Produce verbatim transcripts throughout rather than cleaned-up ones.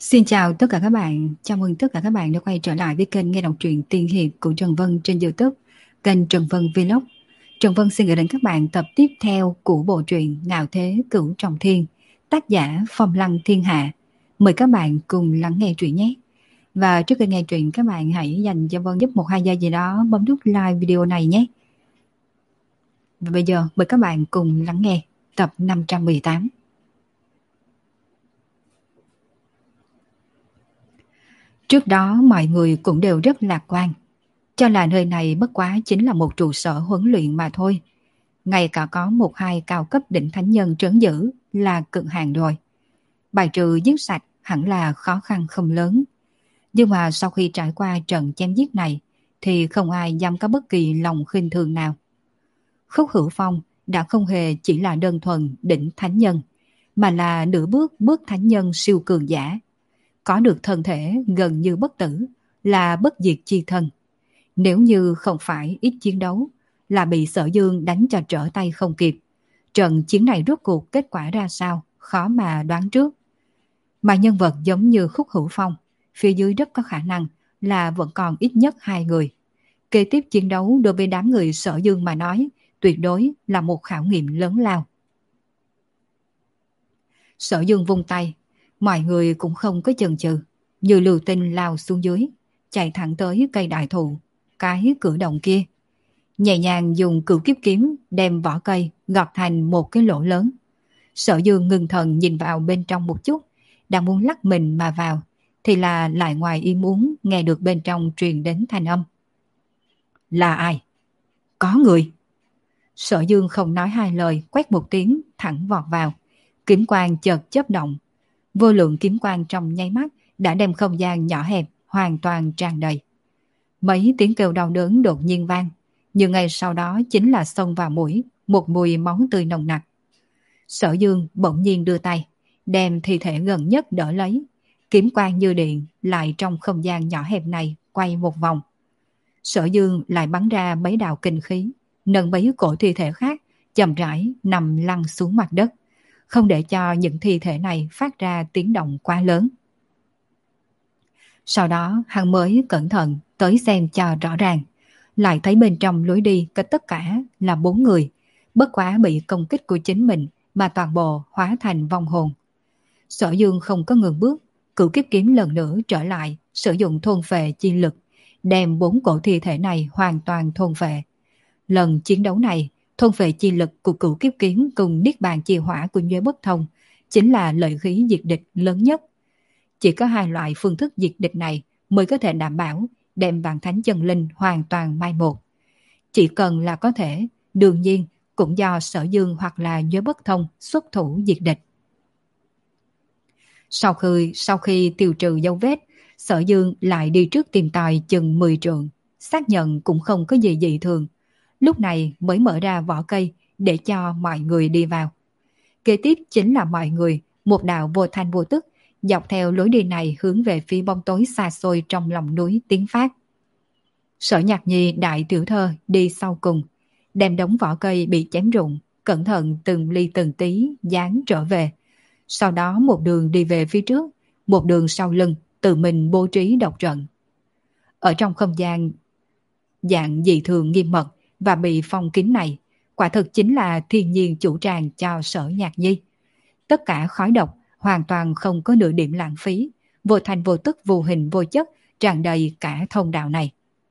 Xin chào tất cả các bạn, chào mừng tất cả các bạn đã quay trở lại với kênh nghe đọc truyện tiên hiệp của Trần Vân trên YouTube, kênh Trần Vân Vlog. Trần Vân xin gửi đến các bạn tập tiếp theo của bộ truyện Ngạo Thế Cửu Trọng Thiên, tác giả Phong Lăng Thiên Hạ. Mời các bạn cùng lắng nghe truyện nhé. Và trước khi nghe truyện, các bạn hãy dành cho Vân giúp một hai giây gì đó bấm nút like video này nhé. Và bây giờ mời các bạn cùng lắng nghe tập năm trăm mười tám. Trước đó mọi người cũng đều rất lạc quan, cho là nơi này bất quá chính là một trụ sở huấn luyện mà thôi. Ngay cả có một hai cao cấp đỉnh thánh nhân trấn giữ là cực hạn rồi. Bài trừ giết sạch hẳn là khó khăn không lớn. Nhưng mà sau khi trải qua trận chém giết này thì không ai dám có bất kỳ lòng khinh thường nào. Khúc Hữu Phong đã không hề chỉ là đơn thuần đỉnh thánh nhân, mà là nửa bước bước thánh nhân siêu cường giả. Có được thân thể gần như bất tử, là bất diệt chi thân. Nếu như không phải ít chiến đấu, là bị Sở Dương đánh cho trở tay không kịp. Trận chiến này rốt cuộc kết quả ra sao, khó mà đoán trước. Mà nhân vật giống như Khúc Hữu Phong, phía dưới rất có khả năng là vẫn còn ít nhất hai người. Kế tiếp chiến đấu đối với đám người Sở Dương mà nói, tuyệt đối là một khảo nghiệm lớn lao. Sở Dương vung tay, mọi người cũng không có chần chừ, như lưu tinh lao xuống dưới, chạy thẳng tới cây đại thụ, cái cử động kia. Nhẹ nhàng dùng cửu kiếp kiếm đem vỏ cây gọt thành một cái lỗ lớn. Sở Dương ngưng thần nhìn vào bên trong một chút, đang muốn lắc mình mà vào, thì là lại ngoài ý muốn nghe được bên trong truyền đến thanh âm. Là ai? Có người. Sở Dương không nói hai lời, quét một tiếng thẳng vọt vào. Kiếm quang chợt chớp động, vô lượng kiếm quang trong nháy mắt đã đem không gian nhỏ hẹp hoàn toàn tràn đầy. Mấy tiếng kêu đau đớn đột nhiên vang, nhưng ngay sau đó chính là xông vào mũi một mùi máu tươi nồng nặc. Sở Dương bỗng nhiên đưa tay, đem thi thể gần nhất đỡ lấy, kiếm quang như điện lại trong không gian nhỏ hẹp này quay một vòng. Sở Dương lại bắn ra mấy đạo kinh khí, nâng mấy cổ thi thể khác chậm rãi nằm lăn xuống mặt đất, không để cho những thi thể này phát ra tiếng động quá lớn. Sau đó hắn mới cẩn thận tới xem cho rõ ràng, lại thấy bên trong lối đi có tất cả là bốn người, bất quá bị công kích của chính mình mà toàn bộ hóa thành vong hồn. Sở Dương không có ngừng bước, cửu kiếp kiếm lần nữa trở lại, sử dụng thôn phệ chi lực, đem bốn cổ thi thể này hoàn toàn thôn phệ. Lần chiến đấu này, thôn phệ chi lực của cửu kiếp kiếm cùng niết bàn chi hỏa của Nhuế Bất Thông chính là lợi khí diệt địch lớn nhất. Chỉ có hai loại phương thức diệt địch này mới có thể đảm bảo đem vạn thánh chân linh hoàn toàn mai một. Chỉ cần là có thể, đương nhiên cũng do Sở Dương hoặc là Nhuế Bất Thông xuất thủ diệt địch. Sau khi, sau khi tiêu trừ dấu vết, Sở Dương lại đi trước tìm tòi chừng mười trượng, xác nhận cũng không có gì dị thường. Lúc này mới mở ra vỏ cây để cho mọi người đi vào. Kế tiếp chính là mọi người, một đạo vô thanh vô tức, dọc theo lối đi này hướng về phía bóng tối xa xôi trong lòng núi tiến phát. Sở Nhạc Nhi đại tiểu thơ đi sau cùng, đem đống vỏ cây bị chém rụng, cẩn thận từng ly từng tí dán trở về. Sau đó một đường đi về phía trước, một đường sau lưng tự mình bố trí độc trận. Ở trong không gian dạng dị thường nghiêm mật và bị phong kín này, quả thực chính là thiên nhiên chủ tràng cho Sở Nhạc Nhi. Tất cả khói độc hoàn toàn không có nửa điểm lãng phí, vô thành vô tức vô hình vô chất tràn đầy cả thông đạo này.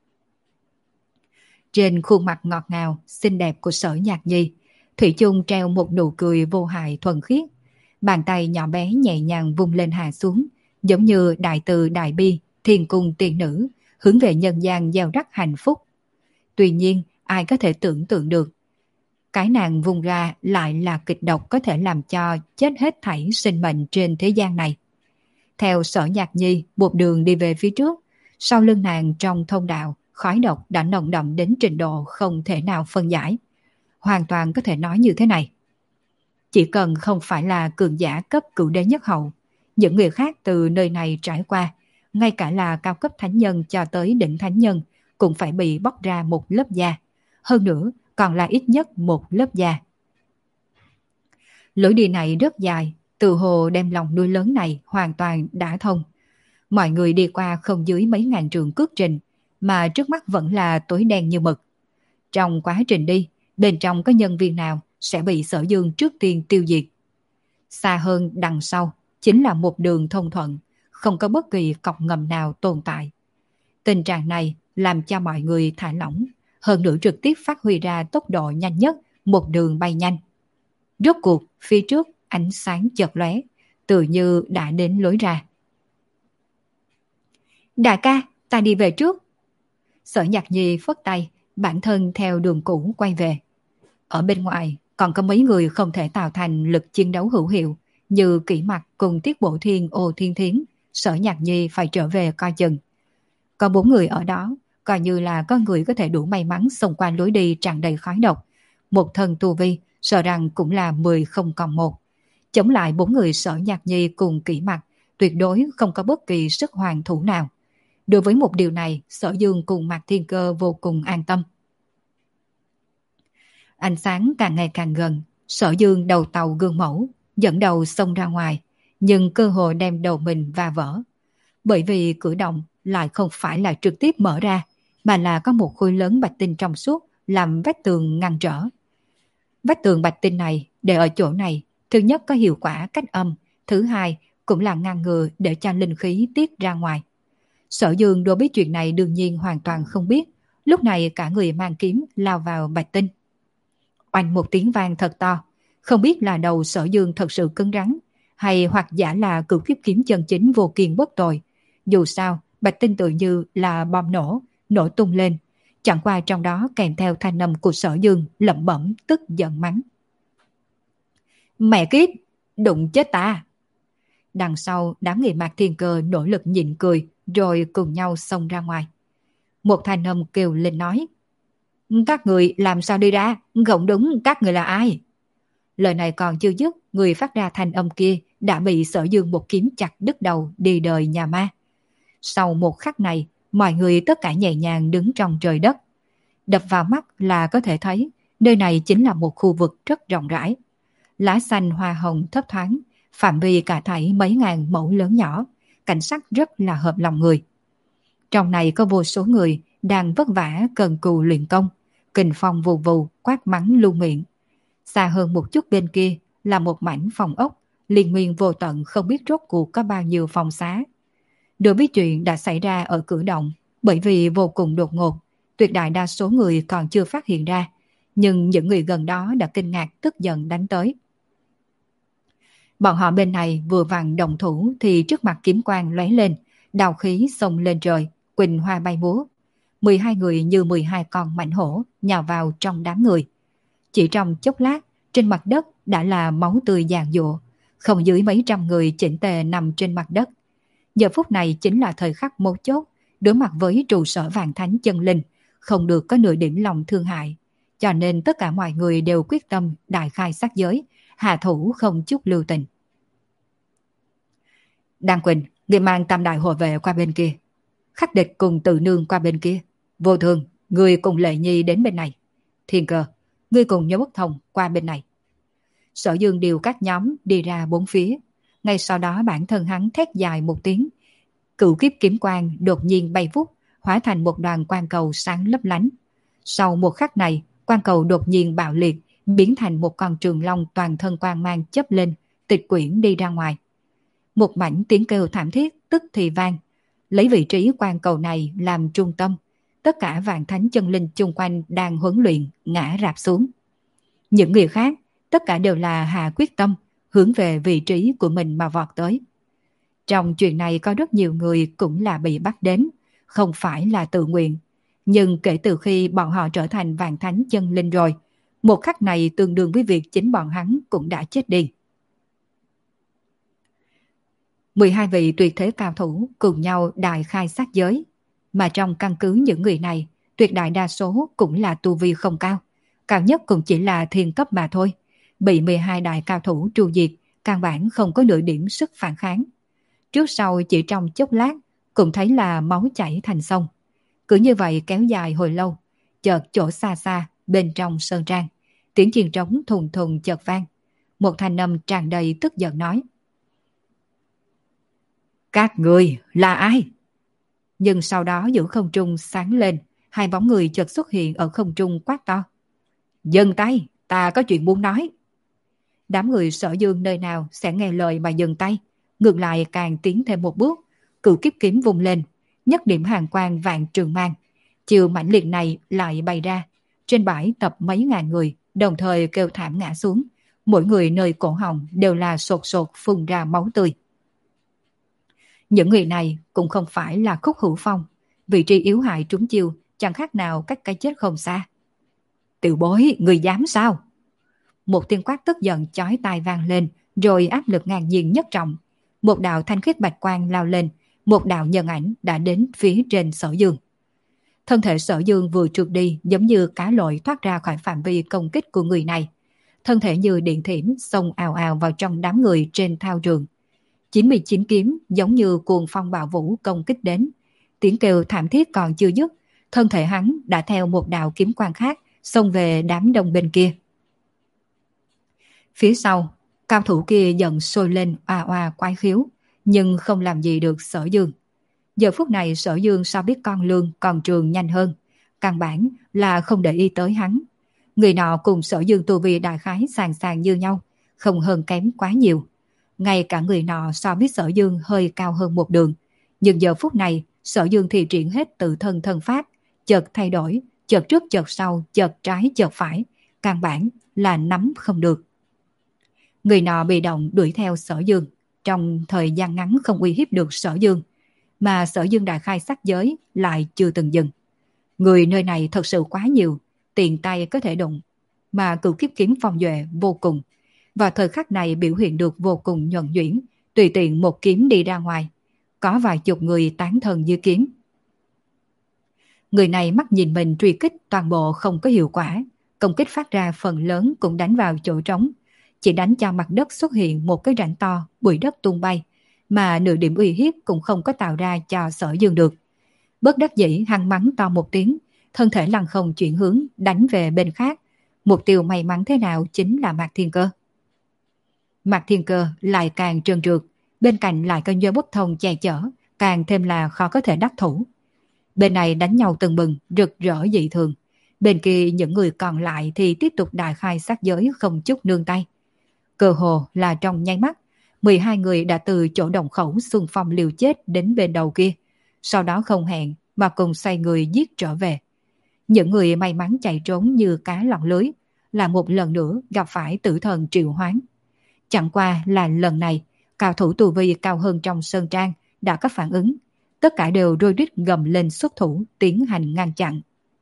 Trên khuôn mặt ngọt ngào, xinh đẹp của Sở Nhạc Nhi, thủy chung treo một nụ cười vô hại thuần khiết. Bàn tay nhỏ bé nhẹ nhàng vung lên hạ xuống, giống như đại từ đại bi, thiên cung tiên nữ, hướng về nhân gian gieo rắc hạnh phúc. Tuy nhiên, ai có thể tưởng tượng được, cái nàng vùng ra lại là kịch độc có thể làm cho chết hết thảy sinh mệnh trên thế gian này. Theo Sở Nhạc Nhi một đường đi về phía trước, sau lưng nàng trong thông đạo, khói độc đã nồng đậm đến trình độ không thể nào phân giải. Hoàn toàn có thể nói như thế này. Chỉ cần không phải là cường giả cấp cửu đế nhất hậu, những người khác từ nơi này trải qua, ngay cả là cao cấp thánh nhân cho tới đỉnh thánh nhân, cũng phải bị bóc ra một lớp da. Hơn nữa, còn là ít nhất một lớp da. Lối đi này rất dài, Từ hồ đem lòng núi lớn này hoàn toàn đã thông. Mọi người đi qua không dưới mấy ngàn trường cước trình, mà trước mắt vẫn là tối đen như mực. Trong quá trình đi, bên trong có nhân viên nào sẽ bị Sở Dương trước tiên tiêu diệt. Xa hơn đằng sau chính là một đường thông thuận, không có bất kỳ cọc ngầm nào tồn tại. Tình trạng này làm cho mọi người thả lỏng, hơn nữa trực tiếp phát huy ra tốc độ nhanh nhất, một đường bay nhanh. Rốt cuộc, phía trước ánh sáng chợt lóe, tự như đã đến lối ra. Đại ca, ta đi về trước. Sở Nhạc Nhi phất tay, bản thân theo đường cũ quay về. Ở bên ngoài còn có mấy người không thể tạo thành lực chiến đấu hữu hiệu, như Kỷ Mặc cùng Tiết Bộ Thiên, Ô Thiên Thiến. Sở Nhạc Nhi phải trở về coi chừng. Có bốn người ở đó, coi như là có người có thể đủ may mắn xông qua lối đi tràn đầy khói độc. Một thân tu vi, sợ rằng cũng là mười không còn một. Chống lại bốn người Sở Nhạc Nhi cùng Kỷ Mặc, tuyệt đối không có bất kỳ sức hoàn thủ nào. Đối với một điều này, Sở Dương cùng Mạc Thiên Cơ vô cùng an tâm. Ánh sáng càng ngày càng gần, Sở Dương đầu tàu gương mẫu, dẫn đầu xông ra ngoài, nhưng cơ hội đem đầu mình va vỡ. Bởi vì cử động lại không phải là trực tiếp mở ra, mà là có một khối lớn bạch tinh trong suốt làm vách tường ngăn trở. Vách tường bạch tinh này để ở chỗ này, thứ nhất có hiệu quả cách âm, thứ hai cũng là ngăn ngừa để cho linh khí tiết ra ngoài. Sở Dương đối với chuyện này đương nhiên hoàn toàn không biết, lúc này cả người mang kiếm lao vào bạch tinh. Oanh một tiếng vang thật to, không biết là đầu Sở Dương thật sự cứng rắn, hay hoặc giả là cửu kiếp kiếm chân chính vô kiên bất tồi. Dù sao, bạch tinh tự như là bom nổ, nổ tung lên, chẳng qua trong đó kèm theo thanh âm của Sở Dương lẩm bẩm tức giận mắng. Mẹ kiếp, đụng chết ta! Đằng sau đám người Mạc Thiên Cơ nỗ lực nhịn cười, rồi cùng nhau xông ra ngoài. Một thanh âm kêu lên nói, các người làm sao đi ra, không đúng các người là ai? Lời này còn chưa dứt, người phát ra thanh âm kia đã bị Sở Dương một kiếm chặt đứt đầu đi đời nhà ma. Sau một khắc này, mọi người tất cả nhẹ nhàng đứng trong trời đất. Đập vào mắt là có thể thấy, nơi này chính là một khu vực rất rộng rãi. Lá xanh hoa hồng thấp thoáng, phạm vi cả thảy mấy ngàn mẫu lớn nhỏ, cảnh sắc rất là hợp lòng người. Trong này có vô số người đang vất vả cần cù luyện công, kình phong vù vù quát mắng lưu miệng. Xa hơn một chút bên kia là một mảnh phòng ốc, liên miên vô tận không biết rốt cuộc có bao nhiêu phòng xá. Đối với chuyện đã xảy ra ở cử động, bởi vì vô cùng đột ngột, tuyệt đại đa số người còn chưa phát hiện ra, nhưng những người gần đó đã kinh ngạc tức giận đánh tới. Bọn họ bên này vừa vặn đồng thủ thì trước mặt kiếm quang lóe lên, đào khí xông lên trời, quỳnh hoa bay múa. mười hai người như mười hai con mãnh hổ nhào vào trong đám người. Chỉ trong chốc lát, trên mặt đất đã là máu tươi giàn giụa, không dưới mấy trăm người chỉnh tề nằm trên mặt đất. Giờ phút này chính là thời khắc mấu chốt, đối mặt với trụ sở Vạn Thánh chân linh, không được có nửa điểm lòng thương hại. Cho nên tất cả mọi người đều quyết tâm đại khai sát giới, hạ thủ không chút lưu tình. Đan Quỳnh, người mang tam đại hộ vệ qua bên kia. Khắc Địch cùng Tự Nương qua bên kia. Vô Thường, người cùng Lệ Nhi đến bên này. Thiên Cơ, người cùng Nhớ Bất Thông qua bên này. Sở Dương điều các nhóm đi ra bốn phía. Ngay sau đó bản thân hắn thét dài một tiếng. Cửu kiếp kiếm quang đột nhiên bay vút, hóa thành một đoàn quang cầu sáng lấp lánh. Sau một khắc này, quang cầu đột nhiên bạo liệt, biến thành một con trường long toàn thân quang mang chớp lên, tịch quyển đi ra ngoài. Một mảnh tiếng kêu thảm thiết tức thì vang. Lấy vị trí quang cầu này làm trung tâm, tất cả Vạn Thánh chân linh chung quanh đang huấn luyện ngã rạp xuống. Những người khác tất cả đều là hạ quyết tâm hướng về vị trí của mình mà vọt tới. Trong chuyện này có rất nhiều người cũng là bị bắt đến, không phải là tự nguyện. Nhưng kể từ khi bọn họ trở thành Vạn Thánh chân linh rồi, một khắc này tương đương với việc chính bọn hắn cũng đã chết đi. mười hai vị tuyệt thế cao thủ cùng nhau đại khai sát giới, mà trong căn cứ những người này, tuyệt đại đa số cũng là tu vi không cao, cao nhất cũng chỉ là thiên cấp mà thôi, bị mười hai đại cao thủ tru diệt, căn bản không có nửa điểm sức phản kháng. Trước sau chỉ trong chốc lát, cũng thấy là máu chảy thành sông. Cứ như vậy kéo dài hồi lâu, chợt chỗ xa xa, bên trong sơn trang, tiếng chiên trống thùng thùng chợt vang. Một thanh âm tràn đầy tức giận nói, Các người là ai? Nhưng sau đó giữa không trung sáng lên, hai bóng người chợt xuất hiện ở không trung quát to. Dừng tay, ta có chuyện muốn nói. Đám người Sở Dương nơi nào sẽ nghe lời mà dừng tay, ngược lại càng tiến thêm một bước, cửu kiếp kiếm vung lên, nhất điểm hàn quang vạn trường mang. Chiều mãnh liệt này lại bày ra, trên bãi tập mấy ngàn người, đồng thời kêu thảm ngã xuống, mỗi người nơi cổ họng đều là sột sột phun ra máu tươi. Những người này cũng không phải là Khúc Hữu Phong, vị trí yếu hại trúng chiêu chẳng khác nào cách cái chết không xa. Tiểu bối, người dám sao? Một tiếng quát tức giận chói tai vang lên, rồi áp lực ngang nhiên nhất trọng. Một đạo thanh khiết bạch quang lao lên, một đạo nhân ảnh đã đến phía trên Sở Dương. Thân thể Sở Dương vừa trượt đi giống như cá lội thoát ra khỏi phạm vi công kích của người này. Thân thể như điện thiểm xông ào ào vào trong đám người trên thao trường. chín mươi chín kiếm giống như cuồng phong bạo vũ công kích đến. Tiếng kêu thảm thiết còn chưa dứt, thân thể hắn đã theo một đạo kiếm quang khác xông về đám đông bên kia. Phía sau, cao thủ kia giận sôi lên oa oa quái khiếu, nhưng không làm gì được Sở Dương. Giờ phút này Sở Dương sao biết con lương còn trường nhanh hơn, căn bản là không để ý tới hắn. Người nọ cùng Sở Dương tu vi đại khái sàn sàn như nhau, không hơn kém quá nhiều. Ngay cả người nọ so với Sở Dương hơi cao hơn một đường, nhưng giờ phút này Sở Dương thì triển hết tự thân thân pháp, chợt thay đổi, chợt trước chợt sau, chợt trái chợt phải, căn bản là nắm không được. Người nọ bị động đuổi theo Sở Dương, trong thời gian ngắn không uy hiếp được Sở Dương, mà Sở Dương đại khai sắc giới lại chưa từng dừng. Người nơi này thật sự quá nhiều, tiền tay có thể đụng, mà cửu kiếp kiếm phong duệ vô cùng. Vào thời khắc này biểu hiện được vô cùng nhuần nhuyễn, tùy tiện một kiếm đi ra ngoài. Có vài chục người tán thần như kiếm. Người này mắt nhìn mình truy kích toàn bộ không có hiệu quả, công kích phát ra phần lớn cũng đánh vào chỗ trống, chỉ đánh cho mặt đất xuất hiện một cái rãnh to, bụi đất tung bay, mà nửa điểm uy hiếp cũng không có tạo ra cho Sở Dương được. Bất đắc dĩ hắn mắng to một tiếng, thân thể lăng không chuyển hướng đánh về bên khác. Mục tiêu may mắn thế nào chính là Mạc Thiên Cơ. Mạc Thiên Cơ lại càng trơn trượt, bên cạnh lại có Nhơ Bất Thông che chở, càng thêm là khó có thể đắc thủ. Bên này đánh nhau tưng bừng, rực rỡ dị thường. Bên kia những người còn lại thì tiếp tục đại khai sát giới không chút nương tay. Cơ hồ là trong nháy mắt, mười hai người đã từ chỗ đồng khẩu xung phong liều chết đến bên đầu kia, sau đó không hẹn mà cùng xoay người giết trở về. Những người may mắn chạy trốn như cá lọt lưới, là một lần nữa gặp phải tử thần triệu hoán. Chẳng qua là lần này, cao thủ tu vi cao hơn trong sơn trang đã có phản ứng, tất cả đều rôi rít gầm lên xuất thủ tiến hành ngăn chặn.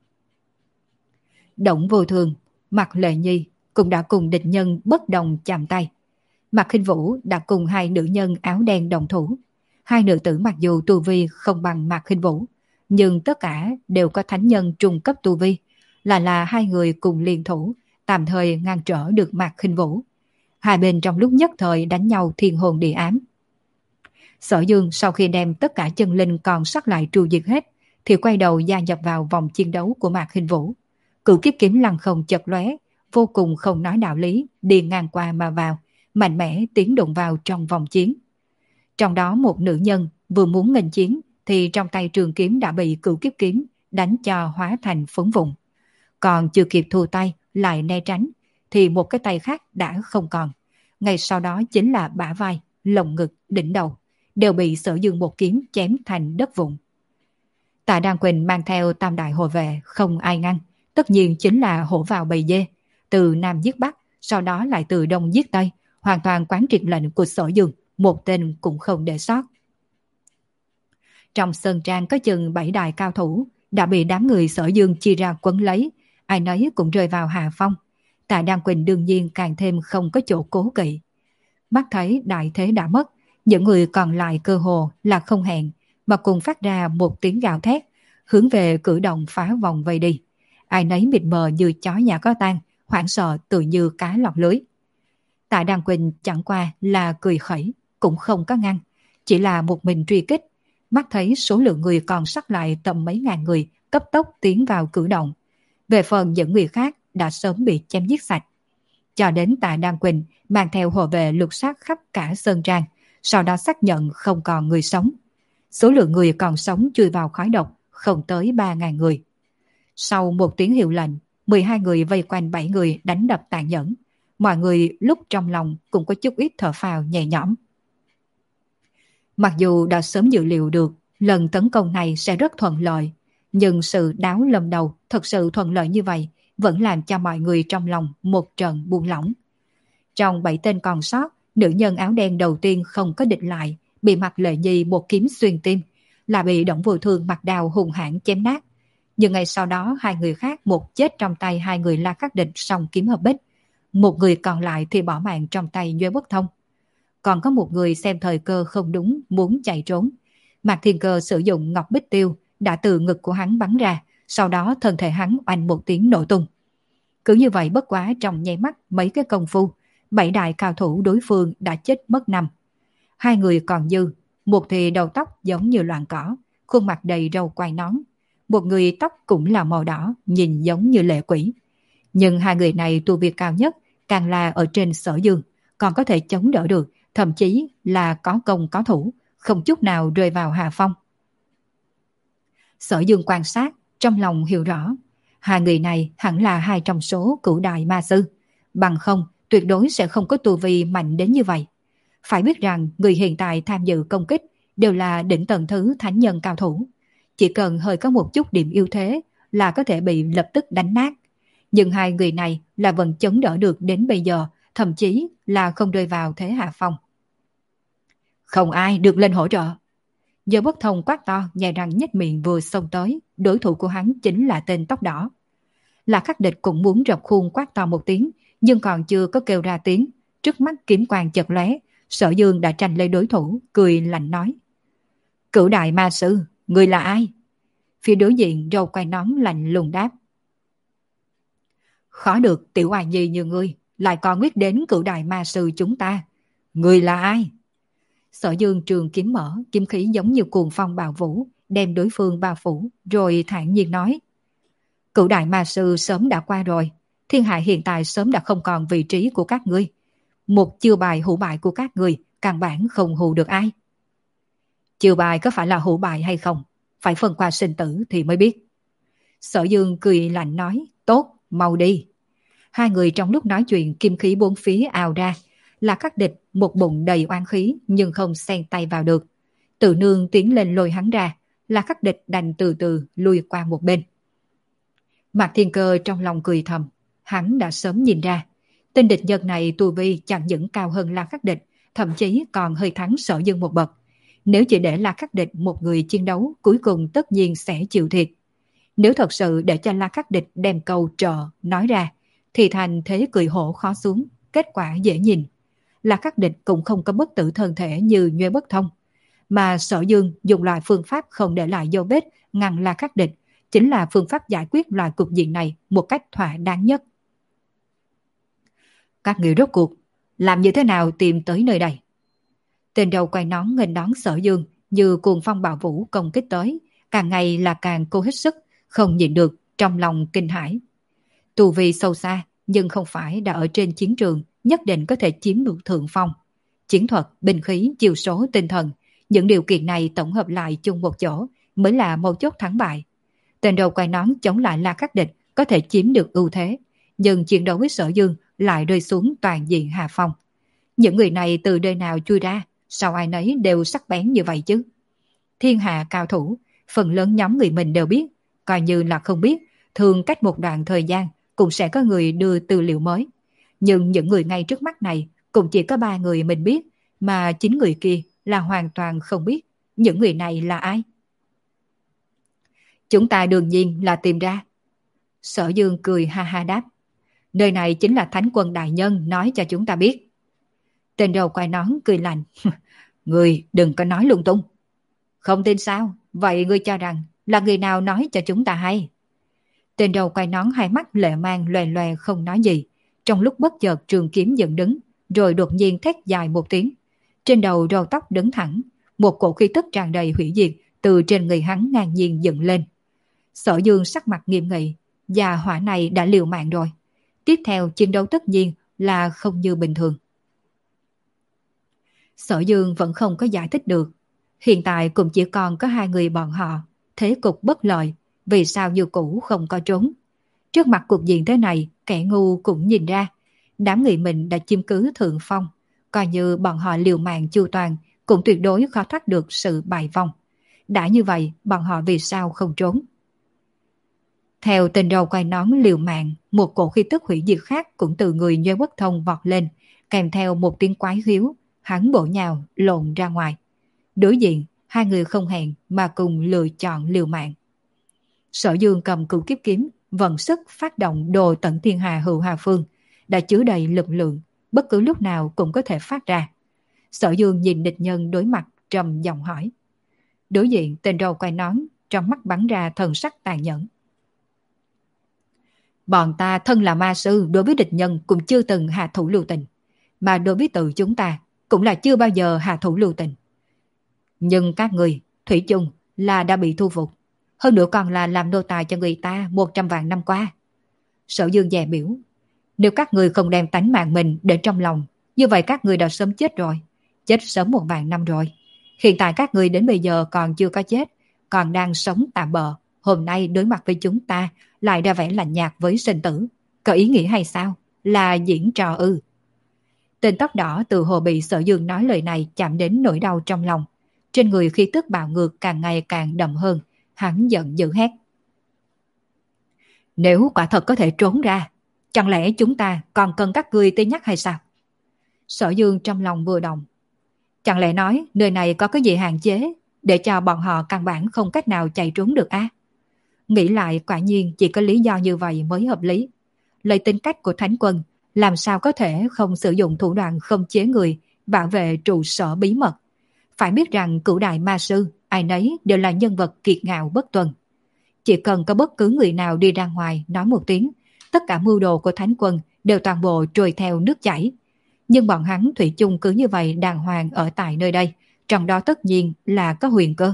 Động Vô Thường, Mạc Lệ Nhi cũng đã cùng địch nhân bất đồng chạm tay. Mạc Khinh Vũ đã cùng hai nữ nhân áo đen đồng thủ. Hai nữ tử mặc dù tu vi không bằng Mạc Khinh Vũ, nhưng tất cả đều có thánh nhân trung cấp tu vi, là là hai người cùng liên thủ, tạm thời ngăn trở được Mạc Khinh Vũ. Hai bên trong lúc nhất thời đánh nhau thiên hồn địa ám. Sở Dương sau khi đem tất cả chân linh còn sót lại tru diệt hết, thì quay đầu gia nhập vào vòng chiến đấu của Mạc Khinh Vũ. Cửu kiếp kiếm lăng không chật lóe, vô cùng không nói đạo lý, đi ngang qua mà vào, mạnh mẽ tiến đụng vào trong vòng chiến. Trong đó một nữ nhân vừa muốn nghênh chiến, thì trong tay trường kiếm đã bị cửu kiếp kiếm đánh cho hóa thành phấn vụn. Còn chưa kịp thu tay lại né tránh, thì một cái tay khác đã không còn. Ngay sau đó chính là bả vai, lồng ngực, đỉnh đầu, đều bị Sở Dương một kiếm chém thành đất vụn. Tạ Đan Quỳnh mang theo tam đại hộ vệ không ai ngăn, tất nhiên chính là hổ vào bầy dê, từ Nam giết Bắc, sau đó lại từ Đông giết Tây, hoàn toàn quán triệt lệnh của Sở Dương, một tên cũng không để sót. Trong sơn trang có chừng bảy đại cao thủ đã bị đám người Sở Dương chia ra quấn lấy, ai nấy cũng rơi vào hạ phong. Tạ Đan Quỳnh đương nhiên càng thêm không có chỗ cố kỵ. Mắt thấy đại thế đã mất, những người còn lại cơ hồ là không hẹn mà cùng phát ra một tiếng gào thét, hướng về cử động phá vòng vây đi. Ai nấy mịt mờ như chó nhà có tang, hoảng sợ tự như cá lọt lưới. Tạ Đan Quỳnh chẳng qua là cười khẩy, cũng không có ngăn, chỉ là một mình truy kích. Mắt thấy số lượng người còn sót lại tầm mấy ngàn người cấp tốc tiến vào cử động. Về phần những người khác đã sớm bị chém giết sạch. Cho đến Tạ Đan Quỳnh mang theo hộ vệ lục soát khắp cả sơn trang, sau đó xác nhận không còn người sống. Số lượng người còn sống chui vào khói độc không tới ba nghìn người. Sau một tiếng hiệu lệnh, mười hai người vây quanh bảy người đánh đập tàn nhẫn. Mọi người lúc trong lòng cũng có chút ít thở phào nhẹ nhõm. Mặc dù đã sớm dự liệu được lần tấn công này sẽ rất thuận lợi, nhưng sự đáo lâm đầu thật sự thuận lợi như vậy vẫn làm cho mọi người trong lòng một trận buông lỏng. Trong bảy tên còn sót, nữ nhân áo đen đầu tiên không có địch lại, bị Mạc Lệ Nhi một kiếm xuyên tim, là bị Đổng Vô Thương mặc đao hung hãn chém nát. Nhưng ngày sau đó hai người khác một chết trong tay hai người La Khắc Địch song kiếm hợp bích, một người còn lại thì bỏ mạng trong tay Nhuế Bất Thông. Còn có một người xem thời cơ không đúng muốn chạy trốn. Mạc Thiên Cơ sử dụng Ngọc Bích Tiêu đã từ ngực của hắn bắn ra, sau đó thân thể hắn oanh một tiếng nổ tung. Cứ như vậy bất quá trong nháy mắt mấy cái công phu, bảy đại cao thủ đối phương đã chết mất năm. Hai người còn dư, một thì đầu tóc giống như loạn cỏ, khuôn mặt đầy râu quai nón. Một người tóc cũng là màu đỏ, nhìn giống như lệ quỷ. Nhưng hai người này tu vi cao nhất, càng là ở trên Sở Dương, còn có thể chống đỡ được, thậm chí là có công có thủ, không chút nào rơi vào hạ phong. Sở Dương quan sát, trong lòng hiểu rõ, hai người này hẳn là hai trong số cửu đại ma sư, bằng không tuyệt đối sẽ không có tu vi mạnh đến như vậy. Phải biết rằng người hiện tại tham dự công kích đều là đỉnh tầng thứ thánh nhân cao thủ, chỉ cần hơi có một chút điểm ưu thế là có thể bị lập tức đánh nát. Nhưng hai người này là vẫn chống đỡ được đến bây giờ, thậm chí là không rơi vào thế hạ phong. Không ai được lên hỗ trợ. Giờ Bất Thông quát to, nhai răng nhếch miệng vừa xông tới, đối thủ của hắn chính là tên tóc đỏ. Là Khắc Địch cũng muốn rập khuôn quát to một tiếng, nhưng còn chưa có kêu ra tiếng, trước mắt kiếm quang chật lóe, Sở Dương đã tranh lấy đối thủ, cười lạnh nói: Cửu đại ma sư, người là ai? Phía đối diện râu quai nón lạnh lùng đáp: Khó được tiểu oai nhi như ngươi lại còn biết đến cửu đại ma sư chúng ta. Người là ai? Sở Dương trường kiếm mở, kiếm khí giống như cuồng phong bạo vũ, đem đối phương bao phủ, rồi thản nhiên nói: Cửu đại ma sư sớm đã qua rồi, thiên hạ hiện tại sớm đã không còn vị trí của các ngươi. Một chiêu bài hữu bại của các ngươi, căn bản không hù được ai. Chiêu bài có phải là hữu bại hay không, phải phân qua sinh tử thì mới biết. Sở Dương cười lạnh nói: Tốt, mau đi. Hai người trong lúc nói chuyện kim khí bốn phía ào ra, là Khắc Địch một bụng đầy oan khí nhưng không xen tay vào được. Tự nương tiến lên lôi hắn ra, là Khắc Địch đành từ từ lui qua một bên. Mạc Thiên Cơ trong lòng cười thầm, hắn đã sớm nhìn ra, tên địch nhân này tu vi chẳng những cao hơn La Khắc Địch, thậm chí còn hơi thắng Sở Dương một bậc. Nếu chỉ để La Khắc Địch một người chiến đấu, cuối cùng tất nhiên sẽ chịu thiệt. Nếu thật sự để cho La Khắc Địch đem câu trợ nói ra, thì thành thế cười hổ khó xuống, kết quả dễ nhìn. La Khắc Địch cũng không có bất tử thân thể như Nhuế Bất Thông, mà Sở Dương dùng loại phương pháp không để lại dấu vết ngăn La Khắc Địch, chính là phương pháp giải quyết loại cục diện này một cách thỏa đáng nhất. Các người rốt cuộc làm như thế nào tìm tới nơi đây? Tên đầu quay nón nghênh đón Sở Dương như cuồng phong bạo vũ công kích tới, càng ngày là càng cố hết sức, không nhịn được trong lòng kinh hãi. Tu vi sâu xa, nhưng không phải đã ở trên chiến trường nhất định có thể chiếm được thượng phong. Chiến thuật, binh khí, chiêu số, tinh thần, những điều kiện này tổng hợp lại chung một chỗ mới là mấu chốt thắng bại. Tên đầu quay nón chống lại La Khắc Địch có thể chiếm được ưu thế, nhưng chiến đấu với Sở Dương lại rơi xuống toàn diện hạ phong. Những người này từ nơi nào chui ra, sao ai nấy đều sắc bén như vậy chứ? Thiên hạ cao thủ, phần lớn nhóm người mình đều biết, coi như là không biết, thường cách một đoạn thời gian cũng sẽ có người đưa tư liệu mới. Nhưng những người ngay trước mắt này cũng chỉ có ba người mình biết, mà chín người kia là hoàn toàn không biết. Những người này là ai? Chúng ta đương nhiên là tìm ra. Sở Dương cười ha ha đáp: Nơi này chính là Thánh Quân Đại Nhân nói cho chúng ta biết. Tên đầu quai nón cười lạnh: Người đừng có nói lung tung. Không tin sao? Vậy ngươi cho rằng là người nào nói cho chúng ta hay? Tên đầu quai nón hai mắt lệ mang loè loè không nói gì. Trong lúc bất chợt trường kiếm dựng đứng, rồi đột nhiên thét dài một tiếng. Trên đầu râu tóc đứng thẳng, một cổ khí tức tràn đầy hủy diệt từ trên người hắn ngang nhiên dựng lên. Sở Dương sắc mặt nghiêm nghị, và hỏa này đã liều mạng rồi. Tiếp theo chiến đấu tất nhiên là không như bình thường. Sở Dương vẫn không có giải thích được. Hiện tại cũng chỉ còn có hai người bọn họ, thế cục bất lợi, vì sao như cũ không có trốn. Trước mặt cục diện thế này, kẻ ngu cũng nhìn ra, đám người mình đã chiếm cứ thượng phong, coi như bọn họ liều mạng chu toàn, cũng tuyệt đối khó thoát được sự bại vong. Đã như vậy, bọn họ vì sao không trốn? Theo tên đầu quay nón liều mạng, một cổ khí tức hủy diệt khác cũng từ người Nhuê Bất Thông vọt lên, kèm theo một tiếng quái khiếu, hắn bổ nhào lộn ra ngoài. Đối diện, hai người không hẹn mà cùng lựa chọn liều mạng. Sở Dương cầm cửu kiếp kiếm, vận sức phát động đồ tận thiên hà hữu hà phương, đã chứa đầy lực lượng, bất cứ lúc nào cũng có thể phát ra. Sở Dương nhìn địch nhân đối mặt, trầm giọng hỏi. Đối diện tên râu quay nón, trong mắt bắn ra thần sắc tàn nhẫn. Bọn ta thân là ma sư, đối với địch nhân cũng chưa từng hạ thủ lưu tình, mà đối với tự chúng ta cũng là chưa bao giờ hạ thủ lưu tình. Nhưng các người, thủy chung là đã bị thu phục, hơn nữa còn là làm nô tài cho người ta một trăm vạn năm qua. Sở Dương dè biểu, nếu các người không đem tánh mạng mình để trong lòng, như vậy các người đã sớm chết rồi, chết sớm một vạn năm rồi. Hiện tại các người đến bây giờ còn chưa có chết, còn đang sống tạm bợ, hôm nay đối mặt với chúng ta lại ra vẻ lạnh nhạt với sinh tử, có ý nghĩ hay sao? Là diễn trò ư? Tên tóc đỏ từ hồ bị Sở Dương nói lời này chạm đến nỗi đau trong lòng, trên người khí tức bạo ngược càng ngày càng đậm hơn, hắn giận dữ hét. Nếu quả thật có thể trốn ra, chẳng lẽ chúng ta còn cần các ngươi tới nhắc hay sao? Sở Dương trong lòng vừa động. Chẳng lẽ nói nơi này có cái gì hạn chế để cho bọn họ căn bản không cách nào chạy trốn được á? Nghĩ lại quả nhiên chỉ có lý do như vậy mới hợp lý. Lấy tính cách của Thánh Quân, làm sao có thể không sử dụng thủ đoạn không chế người bảo vệ trụ sở bí mật. Phải biết rằng cửu đại ma sư, ai nấy đều là nhân vật kiệt ngạo bất tuần. Chỉ cần có bất cứ người nào đi ra ngoài nói một tiếng, tất cả mưu đồ của Thánh Quân đều toàn bộ trôi theo nước chảy. Nhưng bọn hắn thủy chung cứ như vậy đàng hoàng ở tại nơi đây, trong đó tất nhiên là có huyền cơ.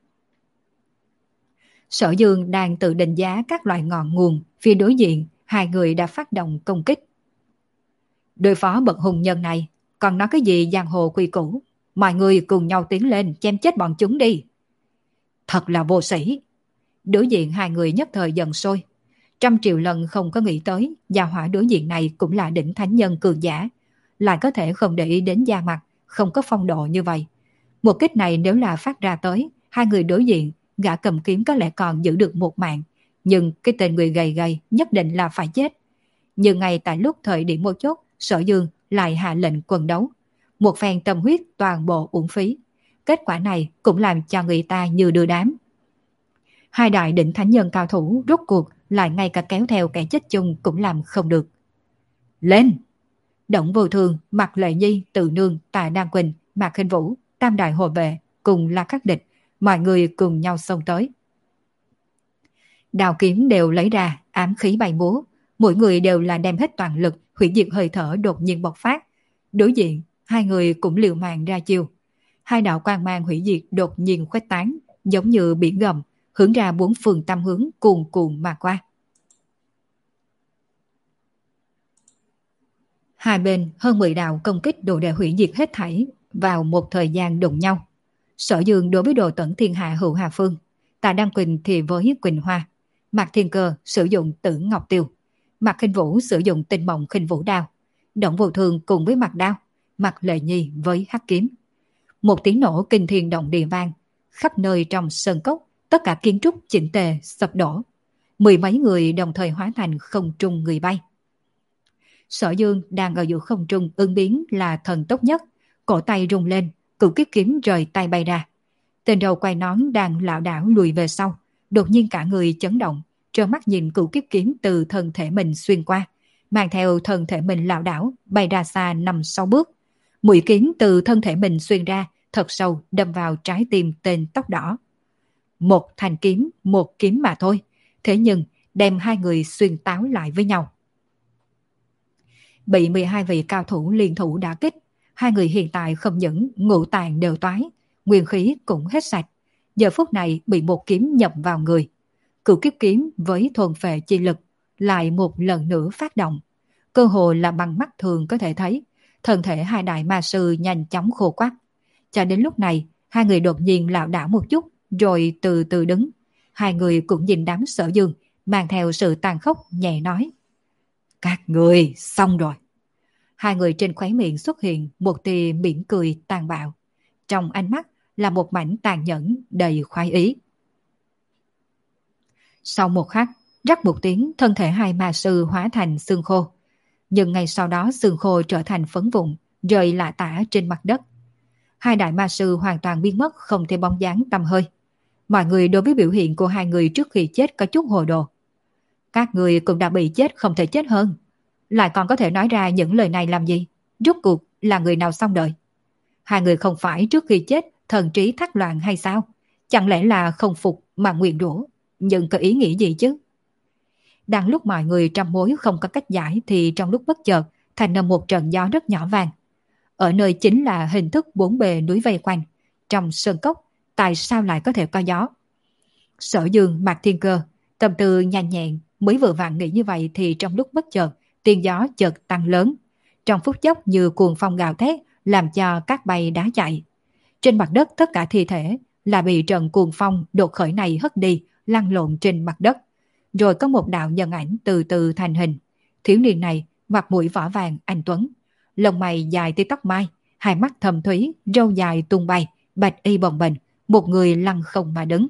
Sở Dương đang tự định giá các loại ngọn nguồn, phía đối diện, hai người đã phát động công kích. Đối phó bậc hùng nhân này, còn nói cái gì giang hồ quy củ, mọi người cùng nhau tiến lên chém chết bọn chúng đi. Thật là vô sĩ. Đối diện hai người nhất thời giận sôi. Trăm triệu lần không có nghĩ tới, gia hỏa đối diện này cũng là đỉnh thánh nhân cường giả, lại có thể không để ý đến da mặt, không có phong độ như vậy. Một kích này nếu là phát ra tới, hai người đối diện, gã cầm kiếm có lẽ còn giữ được một mạng, nhưng cái tên người gầy gầy nhất định là phải chết. Nhưng ngay tại lúc thời điểm mấu chốt, Sở Dương lại hạ lệnh quần đấu. Một phen tâm huyết toàn bộ uổng phí. Kết quả này cũng làm cho người ta như đưa đám. Hai đại đỉnh thánh nhân cao thủ rốt cuộc lại ngay cả kéo theo kẻ chết chung cũng làm không được. Lên! Động Vô Thường, Mạc Lệ Nhi, Từ Nương, Tạ Đan Quỳnh, Mạc Khinh Vũ, Tam đại hộ vệ cùng là khắc địch, mọi người cùng nhau xông tới. Đào kiếm đều lấy ra, ám khí bay múa, mỗi người đều là đem hết toàn lực, hủy diệt hơi thở đột nhiên bộc phát. Đối diện, hai người cũng liều mạng ra chiêu. Hai đạo quang mang hủy diệt đột nhiên khuếch tán, giống như biển gầm, hướng ra bốn phương tám hướng cuồn cuộn mà qua. Hai bên hơn mười đạo công kích đủ để hủy diệt hết thảy vào một thời gian đụng nhau. Sở Dương đối với đồ tận thiên hạ hữu hà phương, Tạ Đăng Quỳnh thì với Quỳnh Hoa, Mạc Thiên Cơ sử dụng Tử Ngọc Tiêu, Mạc Khinh Vũ sử dụng Tinh Mộng Khinh Vũ Đao, Động Vô Thường cùng với Mạc Đao, Mạc Lệ Nhi với Hắc Kiếm. Một tiếng nổ kinh thiên động địa vang, khắp nơi trong sơn cốc, tất cả kiến trúc chỉnh tề sập đổ. Mười mấy người đồng thời hóa thành không trung người bay. Sở Dương đang ở giữa không trung ứng biến là thần tốc nhất, cổ tay rung lên, cửu kiếp kiếm rời tay bay ra. Tên đầu quay nón đang lảo đảo lùi về sau, đột nhiên cả người chấn động, trơ mắt nhìn cửu kiếp kiếm từ thân thể mình xuyên qua, mang theo thân thể mình lảo đảo bay ra xa năm sáu bước. Mũi kiếm từ thân thể mình xuyên ra, thật sâu đâm vào trái tim tên tóc đỏ. Một thanh kiếm, một kiếm mà thôi, thế nhưng đem hai người xuyên táo lại với nhau. Bị mười hai vị cao thủ liên thủ đả kích, hai người hiện tại không những ngũ tạng đều toái, nguyên khí cũng hết sạch, giờ phút này bị một kiếm nhập vào người. Cửu kiếp kiếm với thuần phệ chi lực lại một lần nữa phát động, cơ hồ là bằng mắt thường có thể thấy, thân thể hai đại ma sư nhanh chóng khô quắt. Cho đến lúc này, hai người đột nhiên lảo đảo một chút, rồi từ từ đứng. Hai người cũng nhìn đám Sở Dương, mang theo sự tàn khốc nhẹ nói: Các người xong rồi. Hai người trên khóe miệng xuất hiện một tia mỉm cười tàn bạo. Trong ánh mắt là một mảnh tàn nhẫn đầy khoái ý. Sau một khắc, rắc một tiếng, thân thể hai ma sư hóa thành xương khô. Nhưng ngay sau đó xương khô trở thành phấn vụn, rơi lả tả trên mặt đất. Hai đại ma sư hoàn toàn biến mất, không thể bóng dáng tăm hơi. Mọi người đối với biểu hiện của hai người trước khi chết có chút hồ đồ. Các người cũng đã bị chết không thể chết hơn, lại còn có thể nói ra những lời này làm gì? Rốt cuộc là người nào xong đời? Hai người không phải trước khi chết thần trí thác loạn hay sao? Chẳng lẽ là không phục mà nguyền rủa? Nhưng có ý nghĩa gì chứ? Đang lúc mọi người trăm mối không có cách giải thì trong lúc bất chợt thành âm một trận gió rất nhỏ vàng. Ở nơi chính là hình thức bốn bề núi vây quanh. Trong sơn cốc, tại sao lại có thể có gió? Sở Dương, Mạc Thiên Cơ, tâm tư nhanh nhẹn, mới vừa vặn nghĩ như vậy thì trong lúc bất chợt, tiếng gió chợt tăng lớn. Trong phút chốc như cuồng phong gào thét, làm cho các bay đá chạy. Trên mặt đất tất cả thi thể là bị trận cuồng phong đột khởi này hất đi, lăn lộn trên mặt đất. Rồi có một đạo nhân ảnh từ từ thành hình. Thiếu niên này mặt mũi vỏ vàng anh tuấn, lông mày dài tới tóc mai, hai mắt thâm thúy, râu dài tung bay, bạch y bồng bềnh, một người lăng không mà đứng.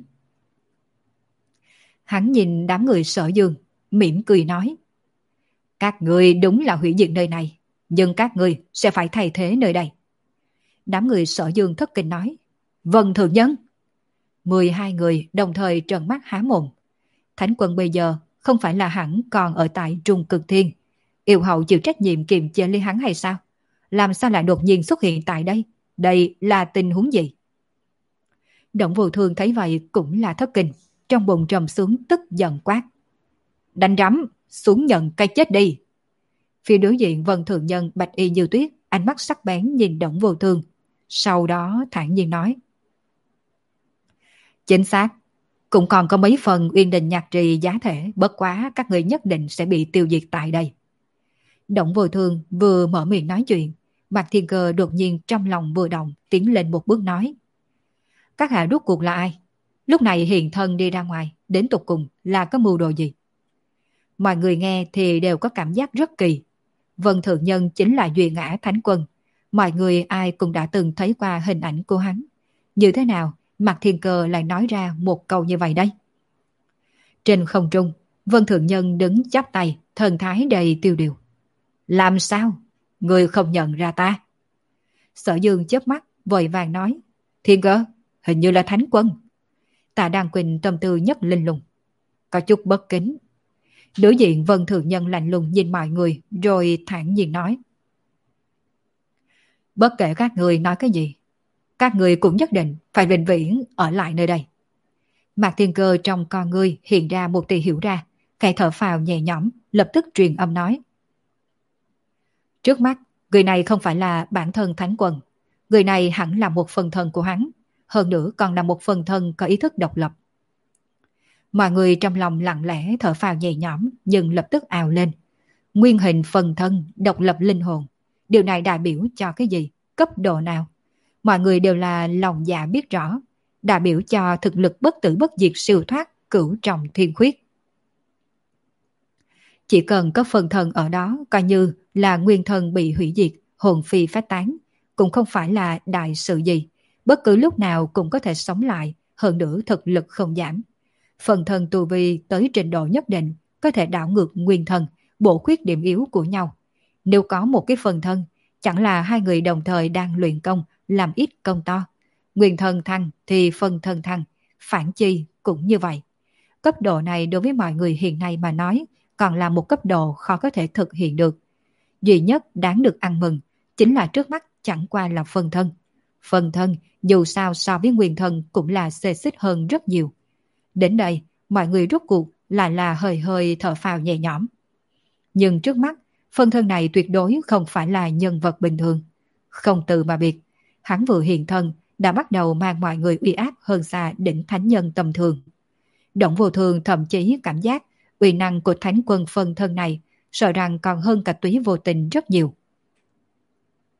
Hắn nhìn đám người Sở Dương, mỉm cười nói: Các người đúng là hủy diệt nơi này, nhưng các người sẽ phải thay thế nơi đây. Đám người Sở Dương thất kinh nói: Vâng thượng nhân. Mười hai người đồng thời trợn mắt há mồm. Thánh quân bây giờ không phải là hẳn còn ở tại Trung Cực Thiên, yêu hậu chịu trách nhiệm kiềm chế lấy hắn hay sao? Làm sao lại đột nhiên xuất hiện tại đây? Đây là tình huống gì? Động Vô Thương thấy vậy cũng là thất kinh, trong bụng trầm xuống tức giận quát: Đánh rắm, xuống nhận cái chết đi. Phía đối diện Vân Thượng Nhân bạch y như tuyết, ánh mắt sắc bén nhìn Động Vô Thương, sau đó thản nhiên nói: Chính xác, cũng còn có mấy phần uyên đình nhạc trì giá thể, bất quá các người nhất định sẽ bị tiêu diệt tại đây. Động Vô Thương vừa mở miệng nói chuyện, Mạc Thiên Cơ đột nhiên trong lòng vừa động, tiến lên một bước nói: Các hạ rốt cuộc là ai? Lúc này hiện thân đi ra ngoài, đến tục cùng là có mưu đồ gì? Mọi người nghe thì đều có cảm giác rất kỳ. Vân Thượng Nhân chính là Duy Ngã Thánh Quân. Mọi người ai cũng đã từng thấy qua hình ảnh của hắn. Như thế nào Mạc Thiên Cơ lại nói ra một câu như vậy đây? Trên không trung, Vân Thượng Nhân đứng chắp tay, thần thái đầy tiêu điều. Làm sao? Người không nhận ra ta? Sở Dương chớp mắt, vội vàng nói: Thiên Cơ, hình như là Thánh Quân. Tạ Đan Quỳnh tâm tư nhất linh lùng, có chút bất kính. Đối diện Vân Thượng Nhân lạnh lùng nhìn mọi người, rồi thản nhiên nói: Bất kể các người nói cái gì, các người cũng nhất định phải vĩnh viễn ở lại nơi đây. Mạc Thiên Cơ trong con ngươi hiện ra một tia hiểu ra, khẽ thở phào nhẹ nhõm, lập tức truyền âm nói: Trước mắt, người này không phải là bản thân Thánh Quân, người này hẳn là một phần thân của hắn, hơn nữa còn là một phần thân có ý thức độc lập. Mọi người trong lòng lặng lẽ thở phào nhẹ nhõm, nhưng lập tức ào lên. Nguyên hình phần thân, độc lập linh hồn, điều này đại biểu cho cái gì? Cấp độ nào? Mọi người đều là lòng dạ biết rõ, đại biểu cho thực lực bất tử bất diệt siêu thoát cửu trọng thiên khuyết. Chỉ cần có phần thân ở đó, coi như là nguyên thân bị hủy diệt, hồn phi phách tán, cũng không phải là đại sự gì. Bất cứ lúc nào cũng có thể sống lại, hơn nữa thực lực không giảm. Phần thân tu vi tới trình độ nhất định, có thể đảo ngược nguyên thân, bổ khuyết điểm yếu của nhau. Nếu có một cái phần thân, chẳng là hai người đồng thời đang luyện công, làm ít công to. Nguyên thân thăng thì phần thân thăng, phản chi cũng như vậy. Cấp độ này đối với mọi người hiện nay mà nói, còn là một cấp độ khó có thể thực hiện được. Duy nhất đáng được ăn mừng, chính là trước mắt chẳng qua là phần thân. Phần thân dù sao so với nguyên thân cũng là xê xích hơn rất nhiều. Đến đây, mọi người rốt cuộc lại là hơi hơi thở phào nhẹ nhõm. Nhưng trước mắt, phần thân này tuyệt đối không phải là nhân vật bình thường. Không từ mà biệt, hắn vừa hiện thân đã bắt đầu mang mọi người uy áp hơn xa đỉnh thánh nhân tầm thường. Động Vô Thường thậm chí cảm giác uy năng của Thánh Quân phần thân này sợ rằng còn hơn cả Túy Vô Tình rất nhiều.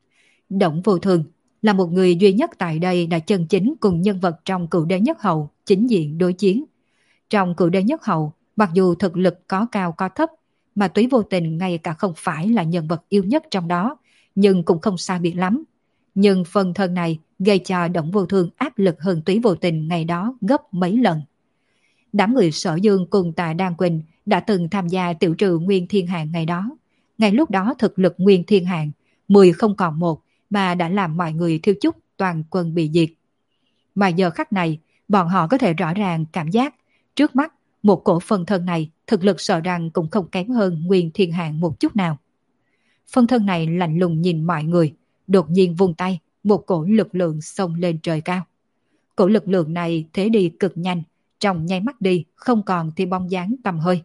Đổng Vô Thường là một người duy nhất tại đây đã chân chính cùng nhân vật trong Cửu Đế Nhất Hầu chính diện đối chiến. Trong Cửu Đế Nhất Hầu, mặc dù thực lực có cao có thấp, mà Túy Vô Tình ngay cả không phải là nhân vật yêu nhất trong đó, nhưng cũng không xa biệt lắm. Nhưng phần thân này gây cho Đổng Vô Thường áp lực hơn Túy Vô Tình ngày đó gấp mấy lần. Đám người Sở Dương cùng Tạ Đan Quỳnh đã từng tham gia tiểu trừ Nguyên Thiên Hạng ngày đó. Ngay lúc đó thực lực Nguyên Thiên Hạng mười không còn một mà đã làm mọi người thiêu chút toàn quân bị diệt. Mà giờ khắc này, bọn họ có thể rõ ràng cảm giác trước mắt một cổ phân thân này thực lực sợ rằng cũng không kém hơn Nguyên Thiên Hạng một chút nào. Phân thân này lạnh lùng nhìn mọi người, đột nhiên vung tay, một cổ lực lượng xông lên trời cao. Cổ lực lượng này thế đi cực nhanh, trong nháy mắt đi không còn thì bóng dáng tầm hơi.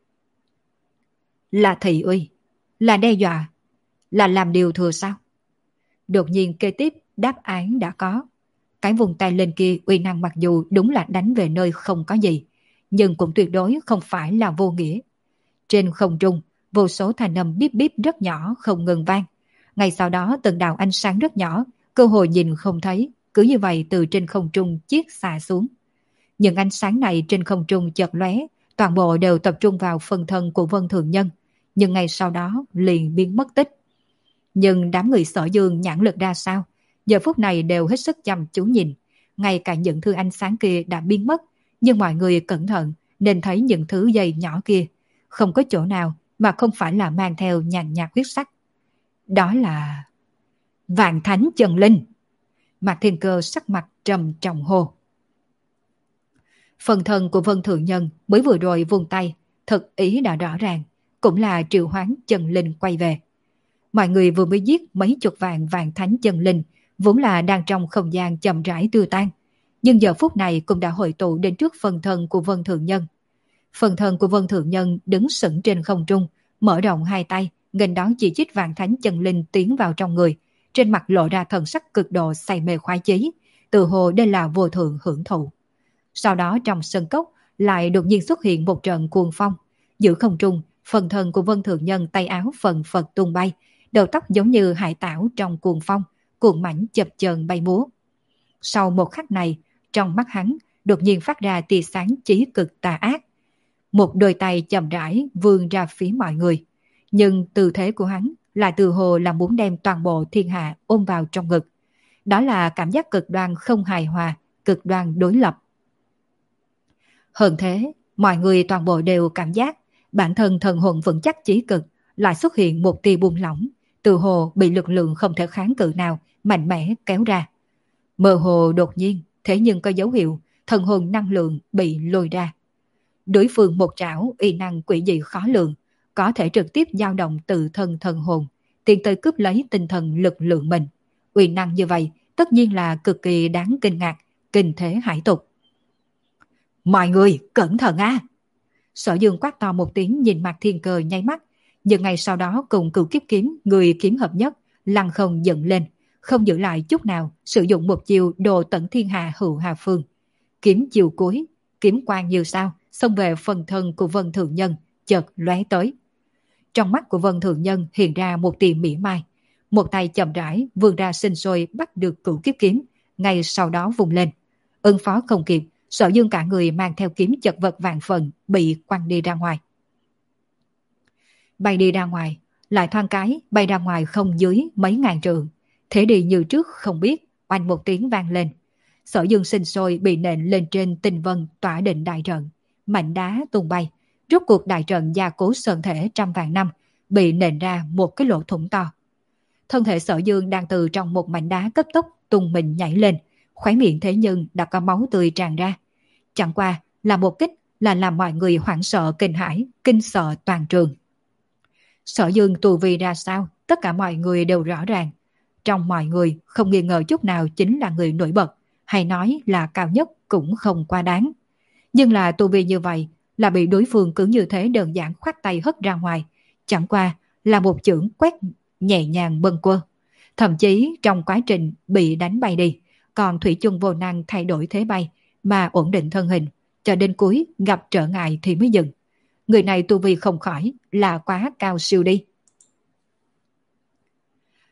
Là thị uy, là đe dọa, là làm điều thừa sao? Đột nhiên kế tiếp đáp án đã có. Cái vùng tay lên kia uy năng mặc dù đúng là đánh về nơi không có gì, nhưng cũng tuyệt đối không phải là vô nghĩa. Trên không trung, vô số thanh âm bíp bíp rất nhỏ không ngừng vang. Ngay sau đó từng đạo ánh sáng rất nhỏ, cơ hội nhìn không thấy, cứ như vậy từ trên không trung chiết xạ xuống. Những ánh sáng này trên không trung chợt lóe, toàn bộ đều tập trung vào phần thân của Vân Thường Nhân, nhưng ngay sau đó liền biến mất tích. Nhưng đám người Sở Dương nhãn lực ra sao, giờ phút này đều hết sức chăm chú nhìn. Ngay cả những thứ ánh sáng kia đã biến mất, nhưng mọi người cẩn thận nên thấy những thứ dây nhỏ kia không có chỗ nào mà không phải là mang theo nhàn nhạt huyết sắc. Đó là Vạn Thánh Chân Linh. Mạc Thiên Cơ sắc mặt trầm trọng hô. Phần thân của Vân Thượng Nhân mới vừa rồi vung tay, thực ý đã rõ ràng, cũng là triệu hoán chân linh quay về. Mọi người vừa mới giết mấy chục vạn vạn thánh chân linh, vốn là đang trong không gian chậm rãi tiêu tan, nhưng giờ phút này cũng đã hội tụ đến trước phần thân của Vân Thượng Nhân. Phần thân của Vân Thượng Nhân đứng sững trên không trung, mở rộng hai tay, nghênh đón chỉ trích vạn thánh chân linh tiến vào trong người, trên mặt lộ ra thần sắc cực độ say mê khoái chí, tự hồ đây là vô thượng hưởng thụ. Sau đó trong sân cốc lại đột nhiên xuất hiện một trận cuồng phong, giữa không trung, phần thân của Vân Thượng Nhân tay áo phần phật tung bay, đầu tóc giống như hải tảo trong cuồng phong, cuồng mảnh chập chờn bay múa. Sau một khắc này, trong mắt hắn đột nhiên phát ra tia sáng chí cực tà ác. Một đôi tay chậm rãi vươn ra phía mọi người, nhưng tư thế của hắn lại từ hồ là muốn đem toàn bộ thiên hạ ôm vào trong ngực. Đó là cảm giác cực đoan không hài hòa, cực đoan đối lập. Hơn thế, mọi người toàn bộ đều cảm giác bản thân thần hồn vững chắc chí cực, lại xuất hiện một tia buông lỏng, từ hồ bị lực lượng không thể kháng cự nào mạnh mẽ kéo ra. Mơ hồ đột nhiên, thế nhưng có dấu hiệu thần hồn năng lượng bị lôi ra. Đối phương một trảo uy năng quỷ dị khó lường, có thể trực tiếp dao động tự thân thần hồn, tiến tới cướp lấy tinh thần lực lượng mình. Uy năng như vậy tất nhiên là cực kỳ đáng kinh ngạc, kinh thế hải tục. Mọi người cẩn thận a! Sở Dương quát to một tiếng nhìn Mạc Thiên Cơ nháy mắt, nhưng ngày sau đó cùng Cửu Kiếp Kiếm, người kiếm hợp nhất, lăng không dựng lên, không giữ lại chút nào, sử dụng một chiều đồ tận thiên hạ hữu hà phương. Kiếm chiều cuối, kiếm quang như sao, xông về phần thân của Vân Thượng Nhân, chợt lóe tới. Trong mắt của Vân Thượng Nhân hiện ra một tia mỉa mai, một tay chậm rãi vươn ra sinh sôi bắt được Cửu Kiếp Kiếm, ngay sau đó vùng lên. Ứng phó không kịp, Sở Dương cả người mang theo kiếm chật vật vạn phần bị quăng đi ra ngoài. Bay đi ra ngoài, lại thoáng cái bay ra ngoài không dưới mấy ngàn trượng, thế đi như trước không biết, oanh một tiếng vang lên. Sở Dương sinh sôi bị nện lên trên tinh vân tỏa định đại trận, mảnh đá tung bay, rốt cuộc đại trận gia cố sơn thể trăm vạn năm bị nện ra một cái lỗ thủng to. Thân thể Sở Dương đang từ trong một mảnh đá cấp tốc tung mình nhảy lên, khóe miệng thế nhưng đã có máu tươi tràn ra. Chẳng qua là một kích là làm mọi người hoảng sợ kinh hãi, kinh sợ toàn trường. Sở Dương tu vi ra sao, tất cả mọi người đều rõ ràng. Trong mọi người không nghi ngờ chút nào chính là người nổi bật, hay nói là cao nhất cũng không quá đáng. Nhưng là tu vi như vậy là bị đối phương cứ như thế đơn giản khoát tay hất ra ngoài, chẳng qua là một chưởng quét nhẹ nhàng bâng quơ. Thậm chí trong quá trình bị đánh bay đi, còn thủy chung vô năng thay đổi thế bay mà ổn định thân hình, cho đến cuối gặp trở ngại thì mới dừng. Người này tu vi không khỏi là quá cao siêu đi.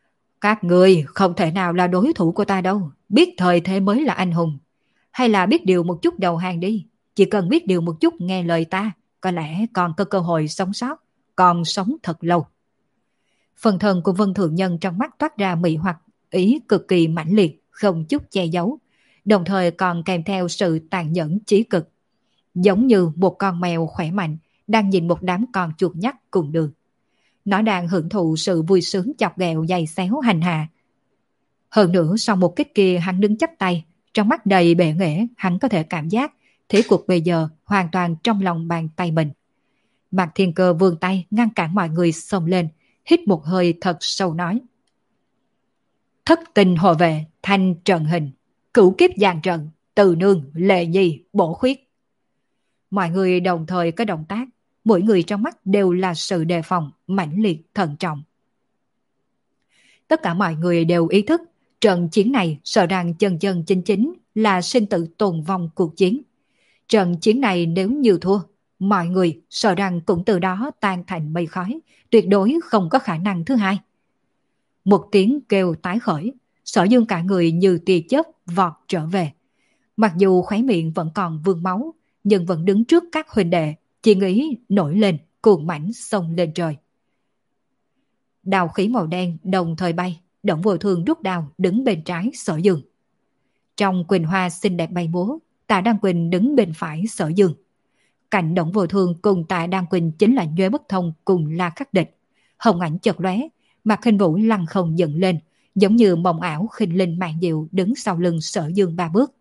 Các người không thể nào là đối thủ của ta đâu. Biết thời thế mới là anh hùng. Hay là biết điều một chút đầu hàng đi. Chỉ cần biết điều một chút nghe lời ta, có lẽ còn có cơ hội sống sót, còn sống thật lâu. Phần thân của Vân Thượng Nhân trong mắt toát ra mị hoặc, ý cực kỳ mãnh liệt, không chút che giấu, đồng thời còn kèm theo sự tàn nhẫn chí cực. Giống như một con mèo khỏe mạnh đang nhìn một đám con chuột nhắt cùng đường. Nó đang hưởng thụ sự vui sướng chọc ghẹo giày xéo hành hạ. Hơn nữa sau một kích kia hắn đứng chắp tay, trong mắt đầy bệ nghệ, hắn có thể cảm giác thế cuộc bây giờ hoàn toàn trong lòng bàn tay mình. Mạc Thiên Cơ vươn tay ngăn cản mọi người xông lên, hít một hơi thật sâu nói. Thất tình hộ vệ, thanh trận hình, cửu kiếp giàn trận, từ nương, lệ nhi, bổ khuyết. Mọi người đồng thời có động tác, mỗi người trong mắt đều là sự đề phòng, mãnh liệt, thận trọng. Tất cả mọi người đều ý thức, trận chiến này sợ rằng chân chân chính chính là sinh tử tồn vong cuộc chiến. Trận chiến này nếu như thua, mọi người sợ rằng cũng từ đó tan thành mây khói, tuyệt đối không có khả năng thứ hai. Một tiếng kêu tái khởi, Sở Dương cả người như tia chớp vọt trở về. Mặc dù khóe miệng vẫn còn vương máu, nhưng vẫn đứng trước các huynh đệ, chỉ nghĩ nổi lên, cuồng mãnh xông lên trời. Đào khí màu đen đồng thời bay, Đổng Vô Thương rút đao đứng bên trái Sở Dương. Trong quỳnh hoa xinh đẹp bay múa, Tạ Đan Quỳnh đứng bên phải Sở Dương. Cạnh Đổng Vô Thương cùng Tạ Đan Quỳnh chính là Nhuế Bất Thông cùng La Khắc Địch. Hồng ảnh chợt lóe, Mạc Khinh Vũ lăng không dựng lên, giống như mộng ảo khinh linh mạn diệu đứng sau lưng Sở Dương ba bước.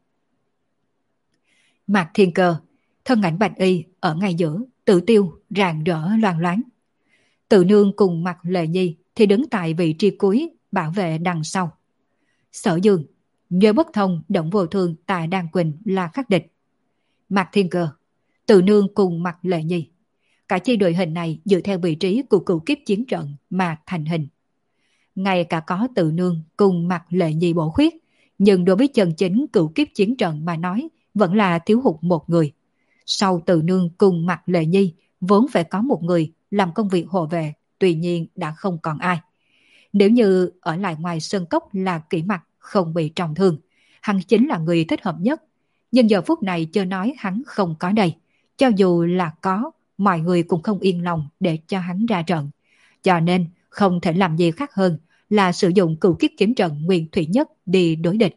Mạc Thiên Cơ, thân ảnh bạch y ở ngay giữa, tự tiêu rạng rỡ loang loáng. Tự nương cùng Mạc Lệ Nhi thì đứng tại vị trí cuối, bảo vệ đằng sau. Sở Dương, Nhuế Bất Thông, Đổng Vô Thương, Tạ Đan Quỳnh là Khắc Địch. Mạc Thiên Cơ, Tự nương cùng Mạc Lệ Nhi. Cả chi đội hình này dựa theo vị trí của cửu kiếp chiến trận mà thành hình. Ngay cả có Tự nương cùng Mạc Lệ Nhi bổ khuyết, nhưng đối với chân chính cửu kiếp chiến trận mà nói, vẫn là thiếu hụt một người. Sau Tự nương cùng Mạc Lệ Nhi, vốn phải có một người làm công việc hộ vệ, tuy nhiên đã không còn ai. Nếu như ở lại ngoài sơn cốc là Kỷ Mặc không bị trọng thương, hắn chính là người thích hợp nhất. Nhưng giờ phút này chưa nói hắn không có đây. Cho dù là có, mọi người cũng không yên lòng để cho hắn ra trận. Cho nên không thể làm gì khác hơn là sử dụng cửu kiếp kiếm trận nguyên thủy nhất đi đối địch.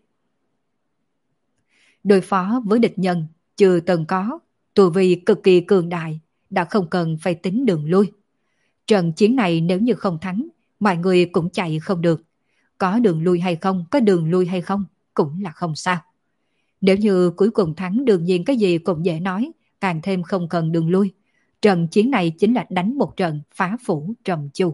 Đối phó với địch nhân chưa từng có, tu vi cực kỳ cường đại, đã không cần phải tính đường lui. Trận chiến này nếu như không thắng, mọi người cũng chạy không được. Có đường lui hay không, có đường lui hay không, cũng là không sao. Nếu như cuối cùng thắng đương nhiên cái gì cũng dễ nói, càng thêm không cần đường lui. Trận chiến này chính là đánh một trận phá phủ trầm chu.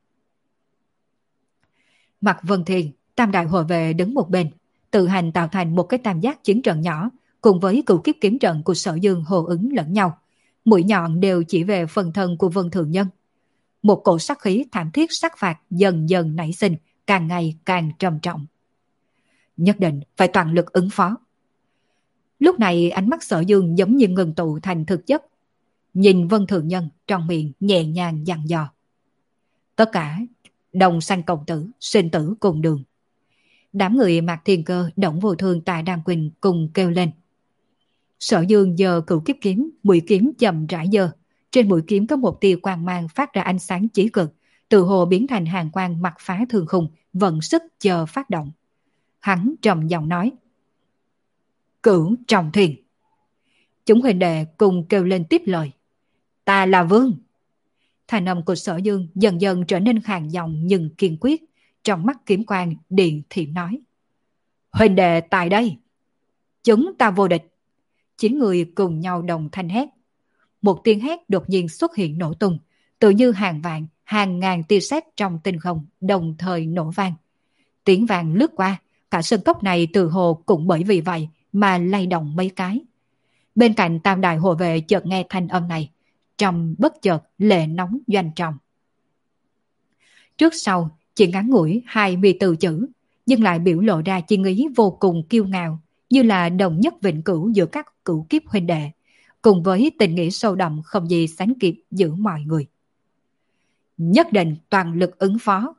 Mạc Vân Thiên, tam đại hộ vệ đứng một bên, tự hành tạo thành một cái tam giác chiến trận nhỏ, cùng với cửu kiếp kiếm trận của Sở Dương hồ ứng lẫn nhau. Mũi nhọn đều chỉ về phần thân của Vân Thường Nhân. Một cổ sát khí thảm thiết sát phạt dần dần nảy sinh, càng ngày càng trầm trọng. Nhất định phải toàn lực ứng phó. Lúc này ánh mắt Sở Dương giống như ngừng tụ thành thực chất. Nhìn Vân Thường Nhân trong miệng nhẹ nhàng dặn dò. Tất cả đồng sanh cộng tử, sinh tử cùng đường. Đám người Mạc Thiên Cơ, Đổng Vô Thương, Tạ Đan Quỳnh cùng kêu lên. Sở Dương giơ cửu kiếp kiếm, mũi kiếm chậm rãi giơ. Trên mũi kiếm có một tia quang mang phát ra ánh sáng chí cực, từ hồ biến thành hàng quang mặt phá thương khung, vận sức chờ phát động. Hắn trầm giọng nói. Cửu trọng thuyền. Chúng huynh đệ cùng kêu lên tiếp lời. Ta là Vương. Thành âm của Sở Dương dần dần trở nên khàn giọng nhưng kiên quyết, trong mắt kiếm quang điện thiểm nói. Huynh đệ tại đây. Chúng ta vô địch. Chín người cùng nhau đồng thanh hét. Một tiếng hét đột nhiên xuất hiện nổ tung, tự như hàng vạn, hàng ngàn tia sét trong tinh không đồng thời nổ vang. Tiếng vang lướt qua, cả sân cốc này từ hồ cũng bởi vì vậy mà lay động mấy cái. Bên cạnh tam đại hộ vệ chợt nghe thanh âm này, trong bất chợt lệ nóng doanh trọng. Trước sau chỉ ngắn ngủi hai mươi từ chữ, nhưng lại biểu lộ ra chi ý vô cùng kiêu ngạo, như là đồng nhất vĩnh cửu giữa các cửu kiếp huynh đệ, cùng với tình nghĩa sâu đậm không gì sánh kịp giữa mọi người. Nhất định toàn lực ứng phó.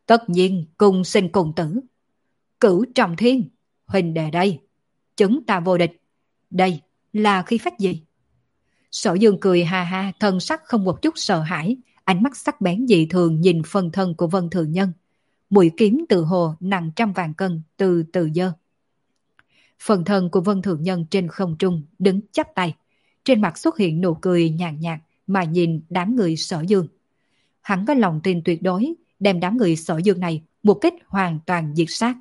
Tất nhiên cùng sinh cùng tử. Cửu trọng thiên, huynh đệ đây, chúng ta vô địch. Đây là khí phách gì? Sở Dương cười ha ha, thân sắc không một chút sợ hãi, ánh mắt sắc bén dị thường nhìn phần thân của Vân Thường Nhân. Mũi kiếm tự hồ nặng trăm vạn cân từ từ dơ. Phần thân của Vân Thường Nhân trên không trung đứng chắp tay, trên mặt xuất hiện nụ cười nhàn nhạt mà nhìn đám người Sở Dương. Hắn có lòng tin tuyệt đối đem đám người Sở Dương này một kích hoàn toàn diệt sát.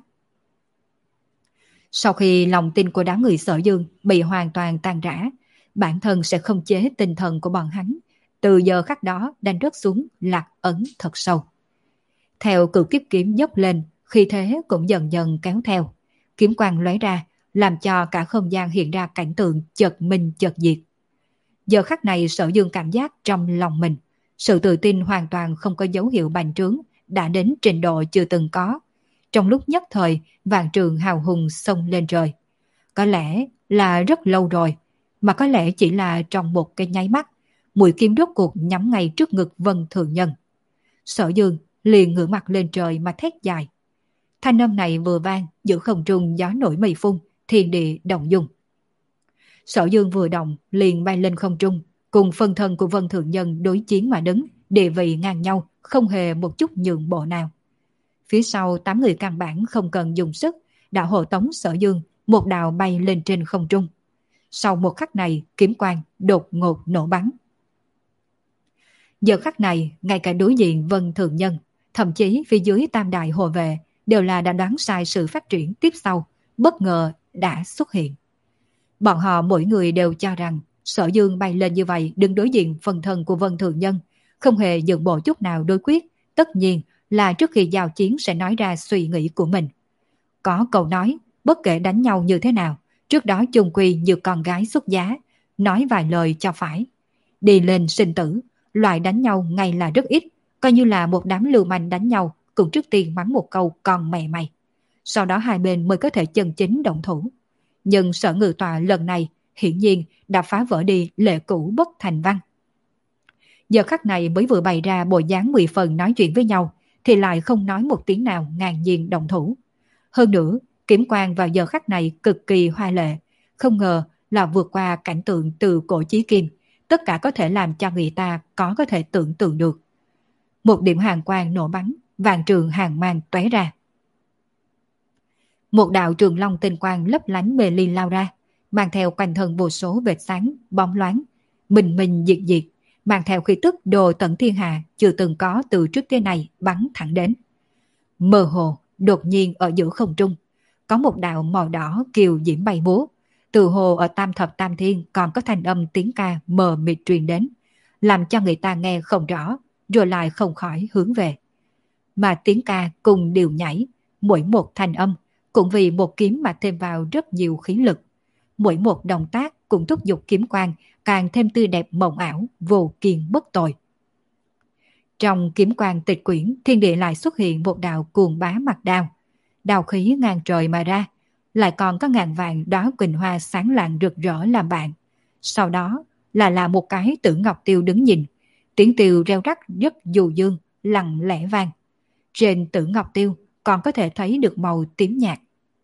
Sau khi lòng tin của đám người Sở Dương bị hoàn toàn tan rã, bản thân sẽ không chế tinh thần của bọn hắn, từ giờ khắc đó đang rớt xuống lạc ấn thật sâu. Theo cự kiếp kiếm dốc lên, khí thế cũng dần dần kéo theo. Kiếm quang lóe ra, làm cho cả không gian hiện ra cảnh tượng chợt minh chợt diệt. Giờ khắc này Sở Dương cảm giác trong lòng mình, sự tự tin hoàn toàn không có dấu hiệu bành trướng, đã đến trình độ chưa từng có. Trong lúc nhất thời, vạn trường hào hùng xông lên trời. Có lẽ là rất lâu rồi, mà có lẽ chỉ là trong một cái nháy mắt, mũi kiếm rốt cuộc nhắm ngay trước ngực Vân Thường Nhân. Sở Dương liền ngửa mặt lên trời mà thét dài. Thanh âm này vừa vang, giữa không trung gió nổi mây phun, thiên địa động dung. Sở Dương vừa động liền bay lên không trung, cùng phân thân của Vân Thường Nhân đối chiến mà đứng, địa vị ngang nhau, không hề một chút nhượng bộ nào. Phía sau tám người căn bản không cần dùng sức, đã hộ tống Sở Dương một đạo bay lên trên không trung. Sau một khắc này, kiếm quang đột ngột nổ bắn. Giờ khắc này, ngay cả đối diện Vân Thường Nhân, thậm chí phía dưới tam đại hộ vệ đều là đã đoán sai sự phát triển tiếp sau, bất ngờ đã xuất hiện. Bọn họ mỗi người đều cho rằng Sở Dương bay lên như vậy đứng đối diện phần thân của Vân Thường Nhân, không hề nhượng bộ chút nào đối quyết, tất nhiên là trước khi giao chiến sẽ nói ra suy nghĩ của mình. Có câu nói, bất kể đánh nhau như thế nào, trước đó chung quy như con gái xuất giá, nói vài lời cho phải. Đi lên sinh tử, loại đánh nhau ngay là rất ít, coi như là một đám lưu manh đánh nhau cũng trước tiên mắng một câu con mẹ mày. Sau đó hai bên mới có thể chân chính động thủ. Nhưng Sở Ngự Tọa lần này hiển nhiên đã phá vỡ đi lệ cũ bất thành văn. Giờ khắc này mới vừa bày ra bộ dáng mười phần nói chuyện với nhau, thì lại không nói một tiếng nào ngang nhiên động thủ. Hơn nữa, kiếm quang vào giờ khắc này cực kỳ hoa lệ, không ngờ là vượt qua cảnh tượng từ cổ chí kim, tất cả có thể làm cho người ta có có thể tưởng tượng được. Một điểm hàn quang nổ bắn, vạn trường hàn mang tóe ra. Một đạo trường long tinh quang lấp lánh mê ly lao ra, mang theo quanh thân vô số vệt sáng, bóng loáng, mình mình diệt diệt, mang theo khí tức đồ tận thiên hạ chưa từng có từ trước tới nay bắn thẳng đến. Mơ hồ, đột nhiên ở giữa không trung, có một đạo màu đỏ kiều diễm bay múa, từ hồ ở tam thập tam thiên còn có thanh âm tiếng ca mờ mịt truyền đến, làm cho người ta nghe không rõ, rồi lại không khỏi hướng về. Mà tiếng ca cùng điều nhảy, mỗi một thanh âm cũng vì một kiếm mà thêm vào rất nhiều khí lực. Mỗi một động tác cũng thúc giục kiếm quang càng thêm tươi đẹp mộng ảo, vô kiên bất tồi. Trong kiếm quang tịch quyển, thiên địa lại xuất hiện một đạo cuồng bá mặt đao. Đao khí ngang trời mà ra, lại còn có ngàn vàng đóa quỳnh hoa sáng lạng rực rỡ làm bạn. Sau đó là là một cái Tử Ngọc Tiêu đứng nhìn, tiếng tiêu reo rắc rất du dương, lặng lẽ vang. Trên Tử Ngọc Tiêu còn có thể thấy được màu tím nhạt.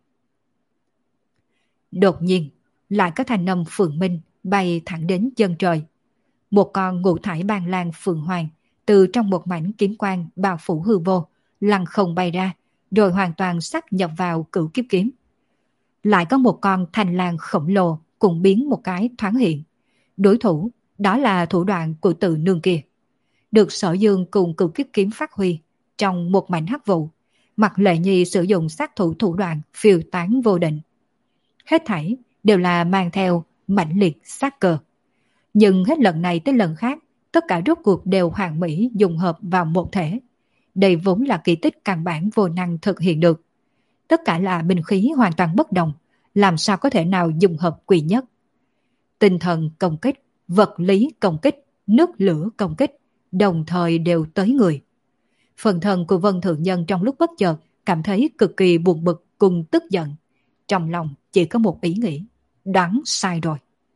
Đột nhiên, lại có thanh âm phượng minh bay thẳng đến chân trời. Một con ngũ thải ban lan phượng hoàng từ trong một mảnh kiếm quang bao phủ hư vô, lăng không bay ra, rồi hoàn toàn sắp nhập vào cửu kiếp kiếm. Lại có một con thanh lang khổng lồ cũng biến một cái thoáng hiện. Đối thủ, đó là thủ đoạn của Tự Nương kia. Được Sở Dương cùng cửu kiếp kiếm phát huy trong một mảnh hắc vụ. Mặt Lệ Nhi sử dụng sát thủ thủ đoạn phiêu tán vô định. Hết thảy đều là mang theo mãnh liệt sát cơ. Nhưng hết lần này tới lần khác, tất cả rốt cuộc đều hoàn mỹ dùng hợp vào một thể. Đây vốn là kỳ tích căn bản vô năng thực hiện được. Tất cả là binh khí hoàn toàn bất đồng, làm sao có thể nào dùng hợp quỷ nhất. Tinh thần công kích, vật lý công kích, nước lửa công kích, đồng thời đều tới người. Phần thân của Vân Thượng Nhân trong lúc bất chợt cảm thấy cực kỳ buồn bực cùng tức giận. Trong lòng chỉ có một ý nghĩ, đoán sai rồi.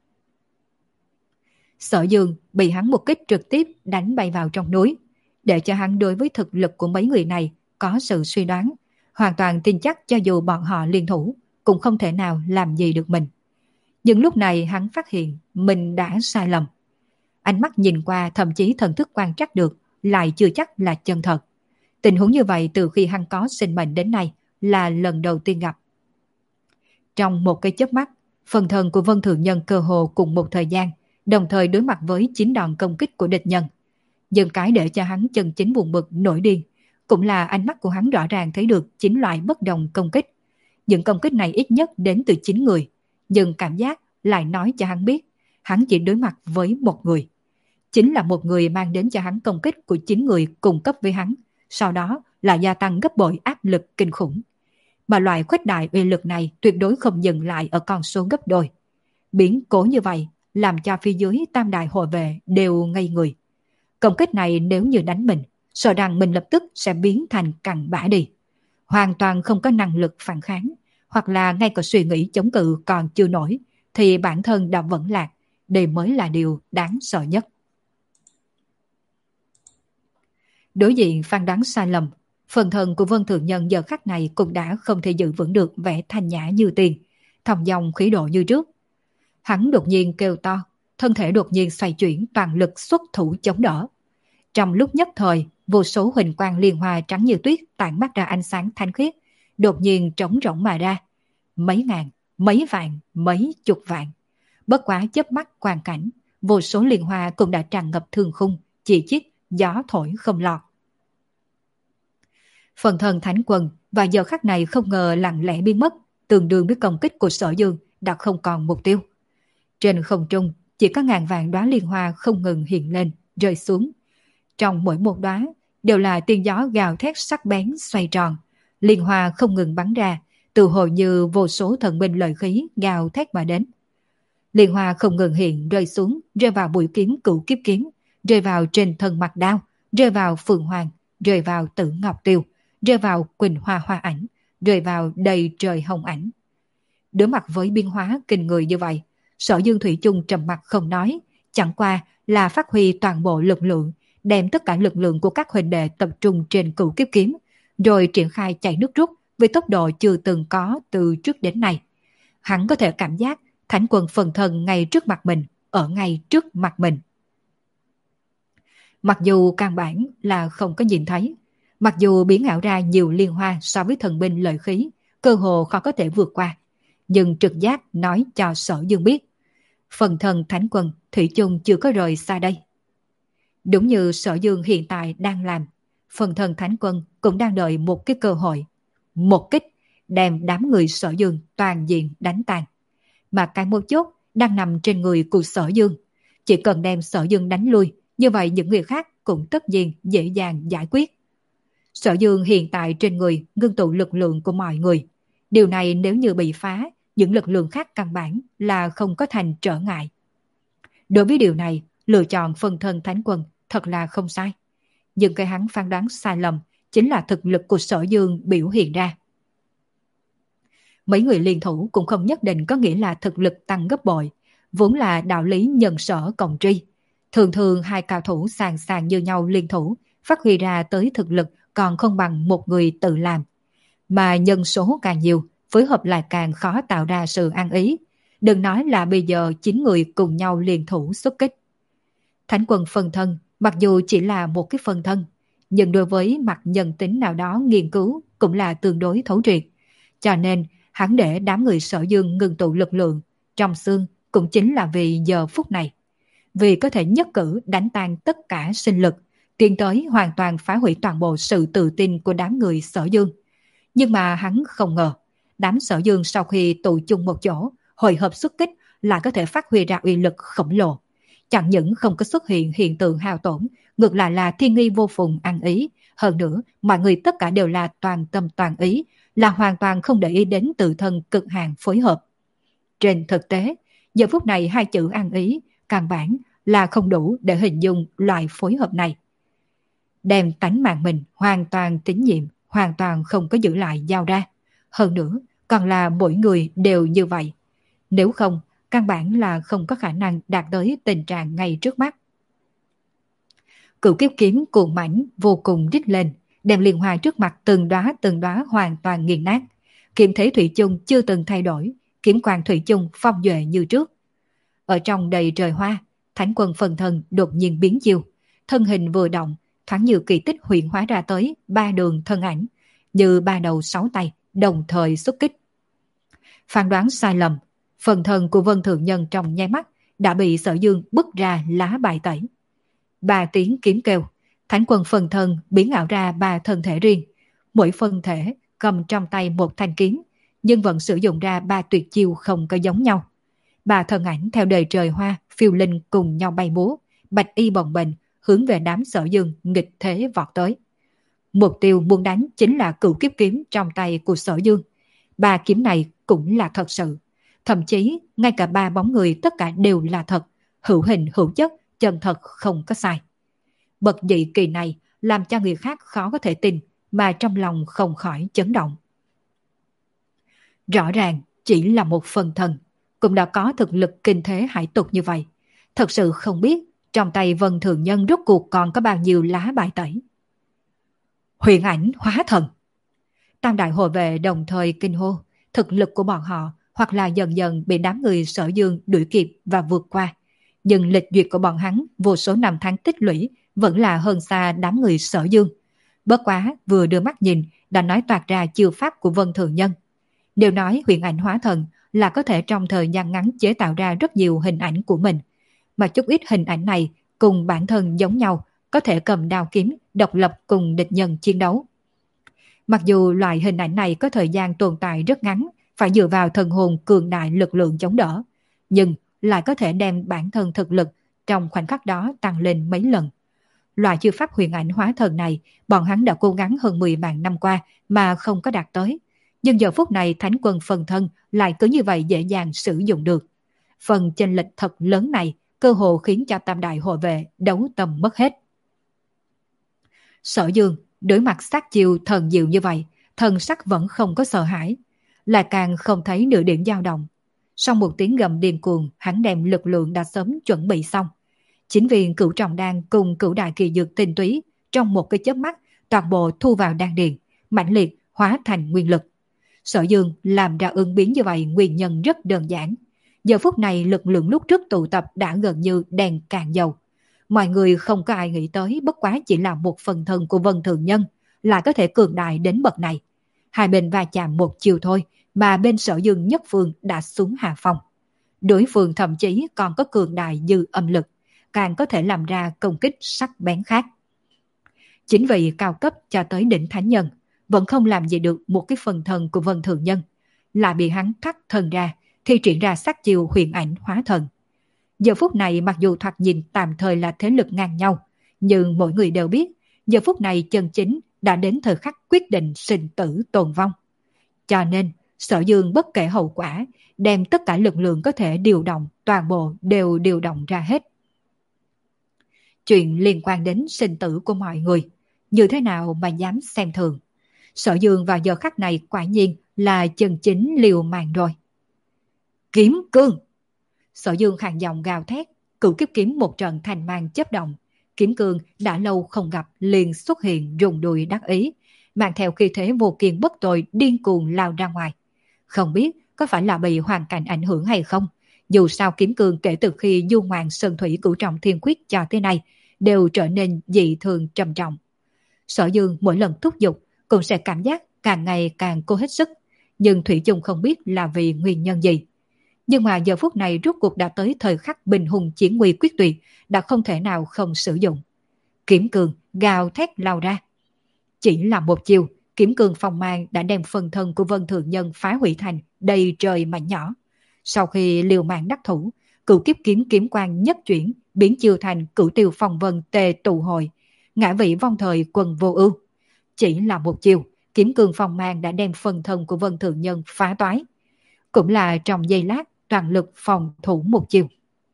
Sở Dương bị hắn một kích trực tiếp đánh bay vào trong núi, để cho hắn đối với thực lực của mấy người này có sự suy đoán, hoàn toàn tin chắc cho dù bọn họ liên thủ, cũng không thể nào làm gì được mình. Nhưng lúc này hắn phát hiện mình đã sai lầm. Ánh mắt nhìn qua, thậm chí thần thức quan trắc được, lại chưa chắc là chân thật. Tình huống như vậy từ khi hắn có sinh mệnh đến nay là lần đầu tiên gặp. Trong một cái chớp mắt, phần thân của Vân Thượng Nhân cơ hồ cùng một thời gian, đồng thời đối mặt với chín đòn công kích của địch nhân. Nhưng cái để cho hắn chân chính buồn bực nổi điên, cũng là ánh mắt của hắn rõ ràng thấy được chín loại bất đồng công kích. Những công kích này ít nhất đến từ chín người, nhưng cảm giác lại nói cho hắn biết, hắn chỉ đối mặt với một người. Chính là một người mang đến cho hắn công kích của chín người cùng cấp với hắn, sau đó là gia tăng gấp bội áp lực kinh khủng. Mà loại khuếch đại uy lực này tuyệt đối không dừng lại ở con số gấp đôi. Biến cố như vậy làm cho phía dưới tam đại hộ vệ đều ngây người. Công kích này nếu như đánh mình, sợ rằng mình lập tức sẽ biến thành cặn bã đi. Hoàn toàn không có năng lực phản kháng, hoặc là ngay cả suy nghĩ chống cự còn chưa nổi, thì bản thân đã vẫn lạc. Đây mới là điều đáng sợ nhất. Đối diện phán đoán sai lầm, phần thân của Vân Thượng Nhân giờ khắc này cũng đã không thể giữ vững được vẻ thanh nhã như tiền, thong dong khí độ như trước. Hắn đột nhiên kêu to, thân thể đột nhiên xoay chuyển, toàn lực xuất thủ chống đỡ. Trong lúc nhất thời, vô số huỳnh quang liên hoa trắng như tuyết tản mát ra ánh sáng thanh khiết, đột nhiên trống rỗng mà ra. Mấy ngàn, mấy vạn, mấy chục vạn. Bất quá chớp mắt quang cảnh, vô số liên hoa cũng đã tràn ngập thương khung, chỉ chít, gió thổi không lọt. Phần thân Thánh Quân và giờ khắc này không ngờ lặng lẽ biến mất, tương đương với công kích của Sở Dương đã không còn mục tiêu. Trên không trung chỉ có ngàn vạn đóa liên hoa không ngừng hiện lên, rơi xuống. Trong mỗi một đóa đều là tiếng gió gào thét sắc bén xoay tròn, liên hoa không ngừng bắn ra, từ hồi như vô số thần binh lợi khí gào thét mà đến. Liên hoa không ngừng hiện rơi xuống, rơi vào bụi kiếm Cửu Kiếp Kiếm, rơi vào trên thân mặt đao, rơi vào Phượng Hoàng, rơi vào Tử Ngọc Tiêu, rơi vào Quỳnh Hoa Hoa Ảnh, rơi vào đầy trời hồng ảnh. Đối mặt với biến hóa kinh người như vậy, Sở Dương thủy chung trầm mặc không nói, chẳng qua là phát huy toàn bộ lực lượng, đem tất cả lực lượng của các huynh đệ tập trung trên Cửu Kiếp Kiếm, rồi triển khai chạy nước rút với tốc độ chưa từng có từ trước đến nay. Hắn có thể cảm giác Thánh Quân phần thân ngay trước mặt mình, ở ngay trước mặt mình. Mặc dù căn bản là không có nhìn thấy, mặc dù biến ảo ra nhiều liên hoa so với thần binh lợi khí, cơ hồ khó có thể vượt qua, nhưng trực giác nói cho Sở Dương biết, phần thân Thánh Quân thủy chung chưa có rời xa đây. Đúng như Sở Dương hiện tại đang làm, phần thân Thánh Quân cũng đang đợi một cái cơ hội, một kích đem đám người Sở Dương toàn diện đánh tan. Mà cái mấu chốt đang nằm trên người của Sở Dương, chỉ cần đem Sở Dương đánh lui, như vậy những người khác cũng tất nhiên dễ dàng giải quyết. Sở Dương hiện tại trên người ngưng tụ lực lượng của mọi người. Điều này nếu như bị phá, những lực lượng khác căn bản là không có thành trở ngại. Đối với điều này, lựa chọn phần thân Thánh Quân thật là không sai. Nhưng cái hắn phán đoán sai lầm chính là thực lực của Sở Dương biểu hiện ra. Mấy người liên thủ cũng không nhất định có nghĩa là thực lực tăng gấp bội, vốn là đạo lý nhân sở cộng tri. Thường thường hai cao thủ sàng sàng như nhau liên thủ, phát huy ra tới thực lực còn không bằng một người tự làm. Mà nhân số càng nhiều, phối hợp lại càng khó tạo ra sự ăn ý. Đừng nói là bây giờ chín người cùng nhau liên thủ xuất kích. Thánh Quân phân thân, mặc dù chỉ là một cái phân thân, nhưng đối với mặt nhân tính nào đó nghiên cứu cũng là tương đối thấu triệt. Cho nên, hắn để đám người Sở Dương ngừng tụ lực lượng trong xương cũng chính là vì giờ phút này. Vì có thể nhất cử đánh tan tất cả sinh lực, tiến tới hoàn toàn phá hủy toàn bộ sự tự tin của đám người Sở Dương. Nhưng mà hắn không ngờ, đám Sở Dương sau khi tụ chung một chỗ, hội hợp xuất kích lại có thể phát huy ra uy lực khổng lồ. Chẳng những không có xuất hiện hiện tượng hao tổn, ngược lại là thiên nghi vô phùng ăn ý. Hơn nữa, mọi người tất cả đều là toàn tâm toàn ý, là hoàn toàn không để ý đến tự thân cực hạn phối hợp. Trên thực tế, giờ phút này hai chữ ăn ý, căn bản là không đủ để hình dung loại phối hợp này. Đem tánh mạng mình hoàn toàn tín nhiệm, hoàn toàn không có giữ lại giao ra. Hơn nữa, còn là mỗi người đều như vậy. Nếu không, căn bản là không có khả năng đạt tới tình trạng ngay trước mắt. Cửu Kiếp Kiếm cuồng mãnh vô cùng rít lên, đem liên hoa trước mặt từng đóa từng đóa hoàn toàn nghiền nát. Kiếm thế thủy chung chưa từng thay đổi, kiếm quang thủy chung phong duệ như trước. Ở trong đầy trời hoa, thánh quân phần thân đột nhiên biến chiêu, thân hình vừa động, thoáng như kỳ tích hiện hóa ra tới ba đường thân ảnh, như ba đầu sáu tay đồng thời xuất kích. Phán đoán sai lầm, phần thân của Vân Thượng Nhân trong nháy mắt đã bị Sở Dương bứt ra lá bài tẩy. Ba tiếng kiếm kêu, thánh quân phần thân biến ảo ra ba thân thể riêng, mỗi phân thể cầm trong tay một thanh kiếm, nhưng vẫn sử dụng ra ba tuyệt chiêu không có giống nhau. Ba thân ảnh theo đời trời hoa phiêu linh cùng nhau bay múa, bạch y bồng bềnh hướng về đám Sở Dương nghịch thế vọt tới. Mục tiêu muốn đánh chính là cửu kiếp kiếm trong tay của Sở Dương. Ba kiếm này cũng là thật sự, thậm chí ngay cả ba bóng người tất cả đều là thật, hữu hình hữu chất, chân thật không có sai. Bậc dị kỳ này làm cho người khác khó có thể tin, mà trong lòng không khỏi chấn động. Rõ ràng chỉ là một phần thần, cũng đã có thực lực kinh thế hải tục như vậy. Thật sự không biết trong tay Vân Thường Nhân rốt cuộc còn có bao nhiêu lá bài tẩy. Huyền ảnh hóa thần. Tam đại hộ vệ đồng thời kinh hô, thực lực của bọn họ hoặc là dần dần bị đám người Sở Dương đuổi kịp và vượt qua. Nhưng lịch duyệt của bọn hắn vô số năm tháng tích lũy vẫn là hơn xa đám người Sở Dương. Bất quá vừa đưa mắt nhìn đã nói toạc ra chiêu pháp của Vân Thường Nhân. Đều nói huyền ảnh hóa thần là có thể trong thời gian ngắn chế tạo ra rất nhiều hình ảnh của mình. Mà chút ít hình ảnh này cùng bản thân giống nhau, có thể cầm đao kiếm độc lập cùng địch nhân chiến đấu. Mặc dù loại hình ảnh này có thời gian tồn tại rất ngắn, phải dựa vào thần hồn cường đại lực lượng chống đỡ, nhưng lại có thể đem bản thân thực lực trong khoảnh khắc đó tăng lên mấy lần. Loại chiêu pháp huyền ảnh hóa thần này, bọn hắn đã cố gắng hơn mười vạn năm qua mà không có đạt tới. Nhưng giờ phút này thánh quân phần thân lại cứ như vậy dễ dàng sử dụng được. Phần chênh lệch thật lớn này cơ hồ khiến cho tam đại hộ vệ đấu tâm mất hết. Sở Dương đối mặt sát chiêu thần diệu như vậy, thần sắc vẫn không có sợ hãi, lại càng không thấy nửa điểm dao động. Sau một tiếng gầm điên cuồng, hắn đem lực lượng đã sớm chuẩn bị xong. Chính viên cửu trọng đan cùng cửu đại kỳ dược tinh túy trong một cái chớp mắt toàn bộ thu vào đan điền, mãnh liệt hóa thành nguyên lực. Sở Dương làm ra ứng biến như vậy nguyên nhân rất đơn giản. Giờ phút này lực lượng lúc trước tụ tập đã gần như đèn cạn dầu. Mọi người không có ai nghĩ tới bất quá chỉ là một phần thân của Vân Thường Nhân lại có thể cường đại đến bậc này. Hai bên va chạm một chiều thôi mà bên Sở Dương nhất phương đã xuống hạ phong. Đối phương thậm chí còn có cường đại dư âm lực, càng có thể làm ra công kích sắc bén khác. Chính vì cao cấp cho tới đỉnh thánh nhân vẫn không làm gì được một cái phần thân của Vân Thường Nhân, lại bị hắn thắt thân ra, thi triển ra sát chiêu huyền ảnh hóa thần. Giờ phút này mặc dù thoạt nhìn tạm thời là thế lực ngang nhau, nhưng mỗi người đều biết giờ phút này chân chính đã đến thời khắc quyết định sinh tử tồn vong. Cho nên Sở Dương bất kể hậu quả, đem tất cả lực lượng có thể điều động toàn bộ đều điều động ra hết. Chuyện liên quan đến sinh tử của mọi người, như thế nào mà dám xem thường. Sở Dương vào giờ khắc này quả nhiên là chân chính liều mạng rồi. Kiếm cương! Sở Dương khàn giọng gào thét, cửu kiếp kiếm một trận thành mang chớp động. Kiếm cương đã lâu không gặp liền xuất hiện rùng đùi đắc ý, mang theo khí thế vô kiên bất tồi điên cuồng lao ra ngoài. Không biết có phải là bị hoàn cảnh ảnh hưởng hay không, dù sao kiếm cương kể từ khi du ngoạn sơn thủy cửu trọng thiên quyết cho tới nay đều trở nên dị thường trầm trọng. Sở Dương mỗi lần thúc giục cũng sẽ cảm giác càng ngày càng cố hết sức, nhưng thủy chung không biết là vì nguyên nhân gì. Nhưng mà giờ phút này rốt cuộc đã tới thời khắc bình hùng chiến nguy quyết tuyệt, đã không thể nào không sử dụng. Kiếm cương gào thét lao ra. Chỉ là một chiều, kiếm cương phong mang đã đem phần thân của Vân Thường Nhân phá hủy thành đầy trời mảnh nhỏ. Sau khi liều mạng đắc thủ, cửu kiếp kiếm kiếm quang nhất chuyển, biến chiêu thành cửu tiêu phong vân tề tụ hội, ngã vị vong thời quần vô ưu. Chỉ là một chiều, kiếm cương phong mang đã đem phần thân của Vân Thường Nhân phá toái. Cũng là trong giây lát toàn lực phòng thủ một chiều.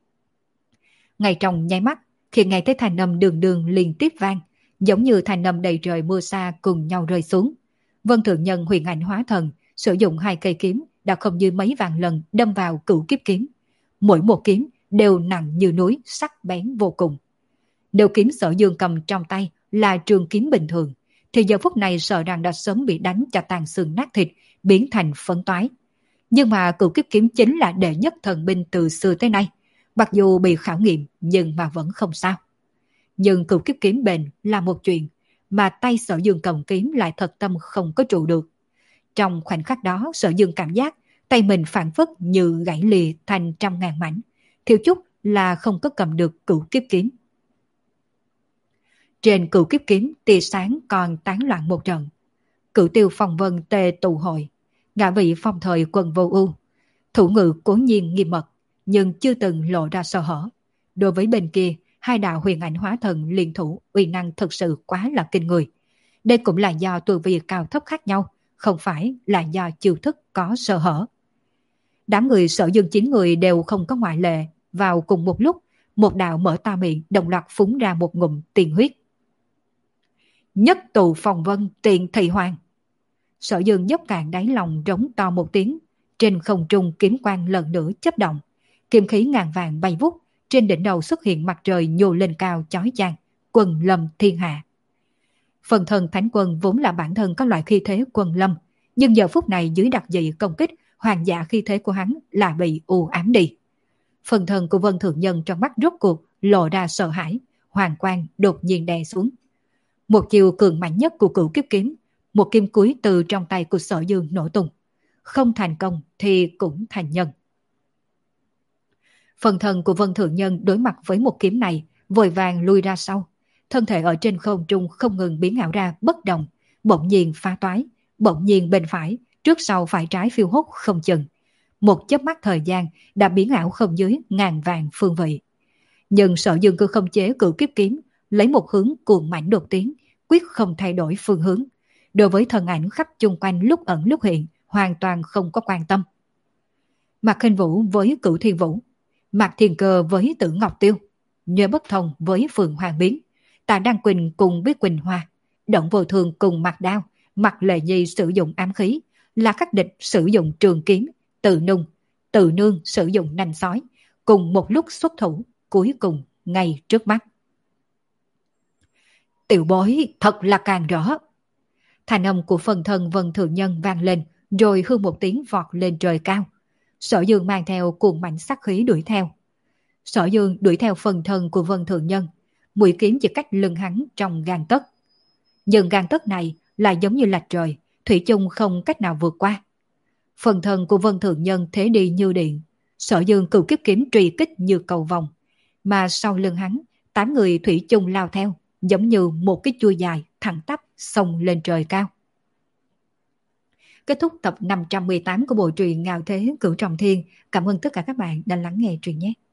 Ngay trong nháy mắt, khi nghe thấy thanh âm đường đường liên tiếp vang, giống như thanh âm đầy trời mưa xa cùng nhau rơi xuống. Vân Thường Nhân huyền ảnh hóa thần, sử dụng hai cây kiếm đã không như mấy vạn lần đâm vào cửu kiếp kiếm. Mỗi một kiếm đều nặng như núi, sắc bén vô cùng. Nếu kiếm Sở Dương cầm trong tay là trường kiếm bình thường, thì giờ phút này sợ rằng đã sớm bị đánh cho tàn xương nát thịt, biến thành phấn toái. Nhưng mà cửu kiếp kiếm chính là đệ nhất thần binh từ xưa tới nay. Mặc dù bị khảo nghiệm nhưng mà vẫn không sao. Nhưng cửu kiếp kiếm bền là một chuyện, mà tay Sở Dương cầm kiếm lại thật tâm không có trụ được. Trong khoảnh khắc đó, Sở Dương cảm giác tay mình phản phất như gãy lìa thành trăm ngàn mảnh, thiếu chút là không có cầm được cửu kiếp kiếm. Trên cửu kiếp kiếm, tia sáng còn tán loạn một trận. Cửu tiêu phong vân tề tụ hội, ngã vị phong thời quần vô ưu. Thủ ngữ cố nhiên nghiêm mật, nhưng chưa từng lộ ra sơ hở. Đối với bên kia, hai đạo huyền ảnh hóa thần liên thủ uy năng thực sự quá là kinh người. Đây cũng là do tu vi cao thấp khác nhau, không phải là do chiêu thức có sơ hở. Đám người Sở Dương chín người đều không có ngoại lệ, vào cùng một lúc, một đạo mở to miệng đồng loạt phúng ra một ngụm tiền huyết. Nhất tụ phong vân tiền thị hoàng. Sở Dương dốc cạn đáy lòng rống to một tiếng, trên không trung kiếm quang lần nữa chớp động, kiếm khí ngàn vàng bay vút, trên đỉnh đầu xuất hiện mặt trời nhô lên cao chói chang, quân lâm thiên hạ. Phần thân thánh quân vốn là bản thân có loại khí thế quân lâm, nhưng giờ phút này dưới đặc dị công kích, hoàng giả khí thế của hắn là bị u ám đi. Phần thân của Vân Thượng Nhân trong mắt rốt cuộc lộ ra sợ hãi, hoàng quang đột nhiên đè xuống. Một chiều cường mạnh nhất của cửu kiếp kiếm, một kim cuối từ trong tay của Sở Dương nổ tung. Không thành công thì cũng thành nhân. Phần thân của Vân Thượng Nhân đối mặt với một kiếm này, vội vàng lui ra sau. Thân thể ở trên không trung không ngừng biến ảo ra bất động, bỗng nhiên phá toái, bỗng nhiên bên phải, trước sau phải trái phiêu hốt không chừng. Một chớp mắt thời gian đã biến ảo không dưới ngàn vàng phương vị. Nhưng Sở Dương cứ không chế cửu kiếp kiếm, lấy một hướng cuồng mạnh đột tiến, quyết không thay đổi phương hướng. Đối với thần ảnh khắp chung quanh lúc ẩn lúc hiện, hoàn toàn không có quan tâm. Mạc Khinh Vũ với Cửu Thiên Vũ, Mạc Thiên Cơ với Tử Ngọc Tiêu, Nhớ Bất Thông với Phượng Hoàng Biến, Tạ Đăng Quỳnh cùng với Quỳnh Hoa, Động Vô Thường cùng Mạc Đao, Mạc Lệ Nhi sử dụng ám khí, La Khắc Địch sử dụng trường kiếm, Tự Nung, Tự Nương sử dụng nanh sói, cùng một lúc xuất thủ, cuối cùng ngay trước mắt. Tiểu bối thật là càng rõ. Thành âm của phần thân Vân Thượng Nhân vang lên, rồi hư một tiếng vọt lên trời cao. Sở Dương mang theo cuồng mạnh sắc khí đuổi theo. Sở Dương đuổi theo phần thân của Vân Thượng Nhân, mũi kiếm chỉ cách lưng hắn trong gang tấc. Nhưng gang tấc này lại giống như lạch trời, thủy chung không cách nào vượt qua. Phần thân của Vân Thượng Nhân thế đi như điện, Sở Dương cửu kiếp kiếm truy kích như cầu vòng, mà sau lưng hắn, tám người thủy chung lao theo, giống như một cái chuôi dài thẳng tắp xông lên trời cao. Kết thúc tập năm trăm mười tám của bộ truyện Ngạo Thế Cửu Trọng Thiên. Cảm ơn tất cả các bạn đã lắng nghe truyện nhé.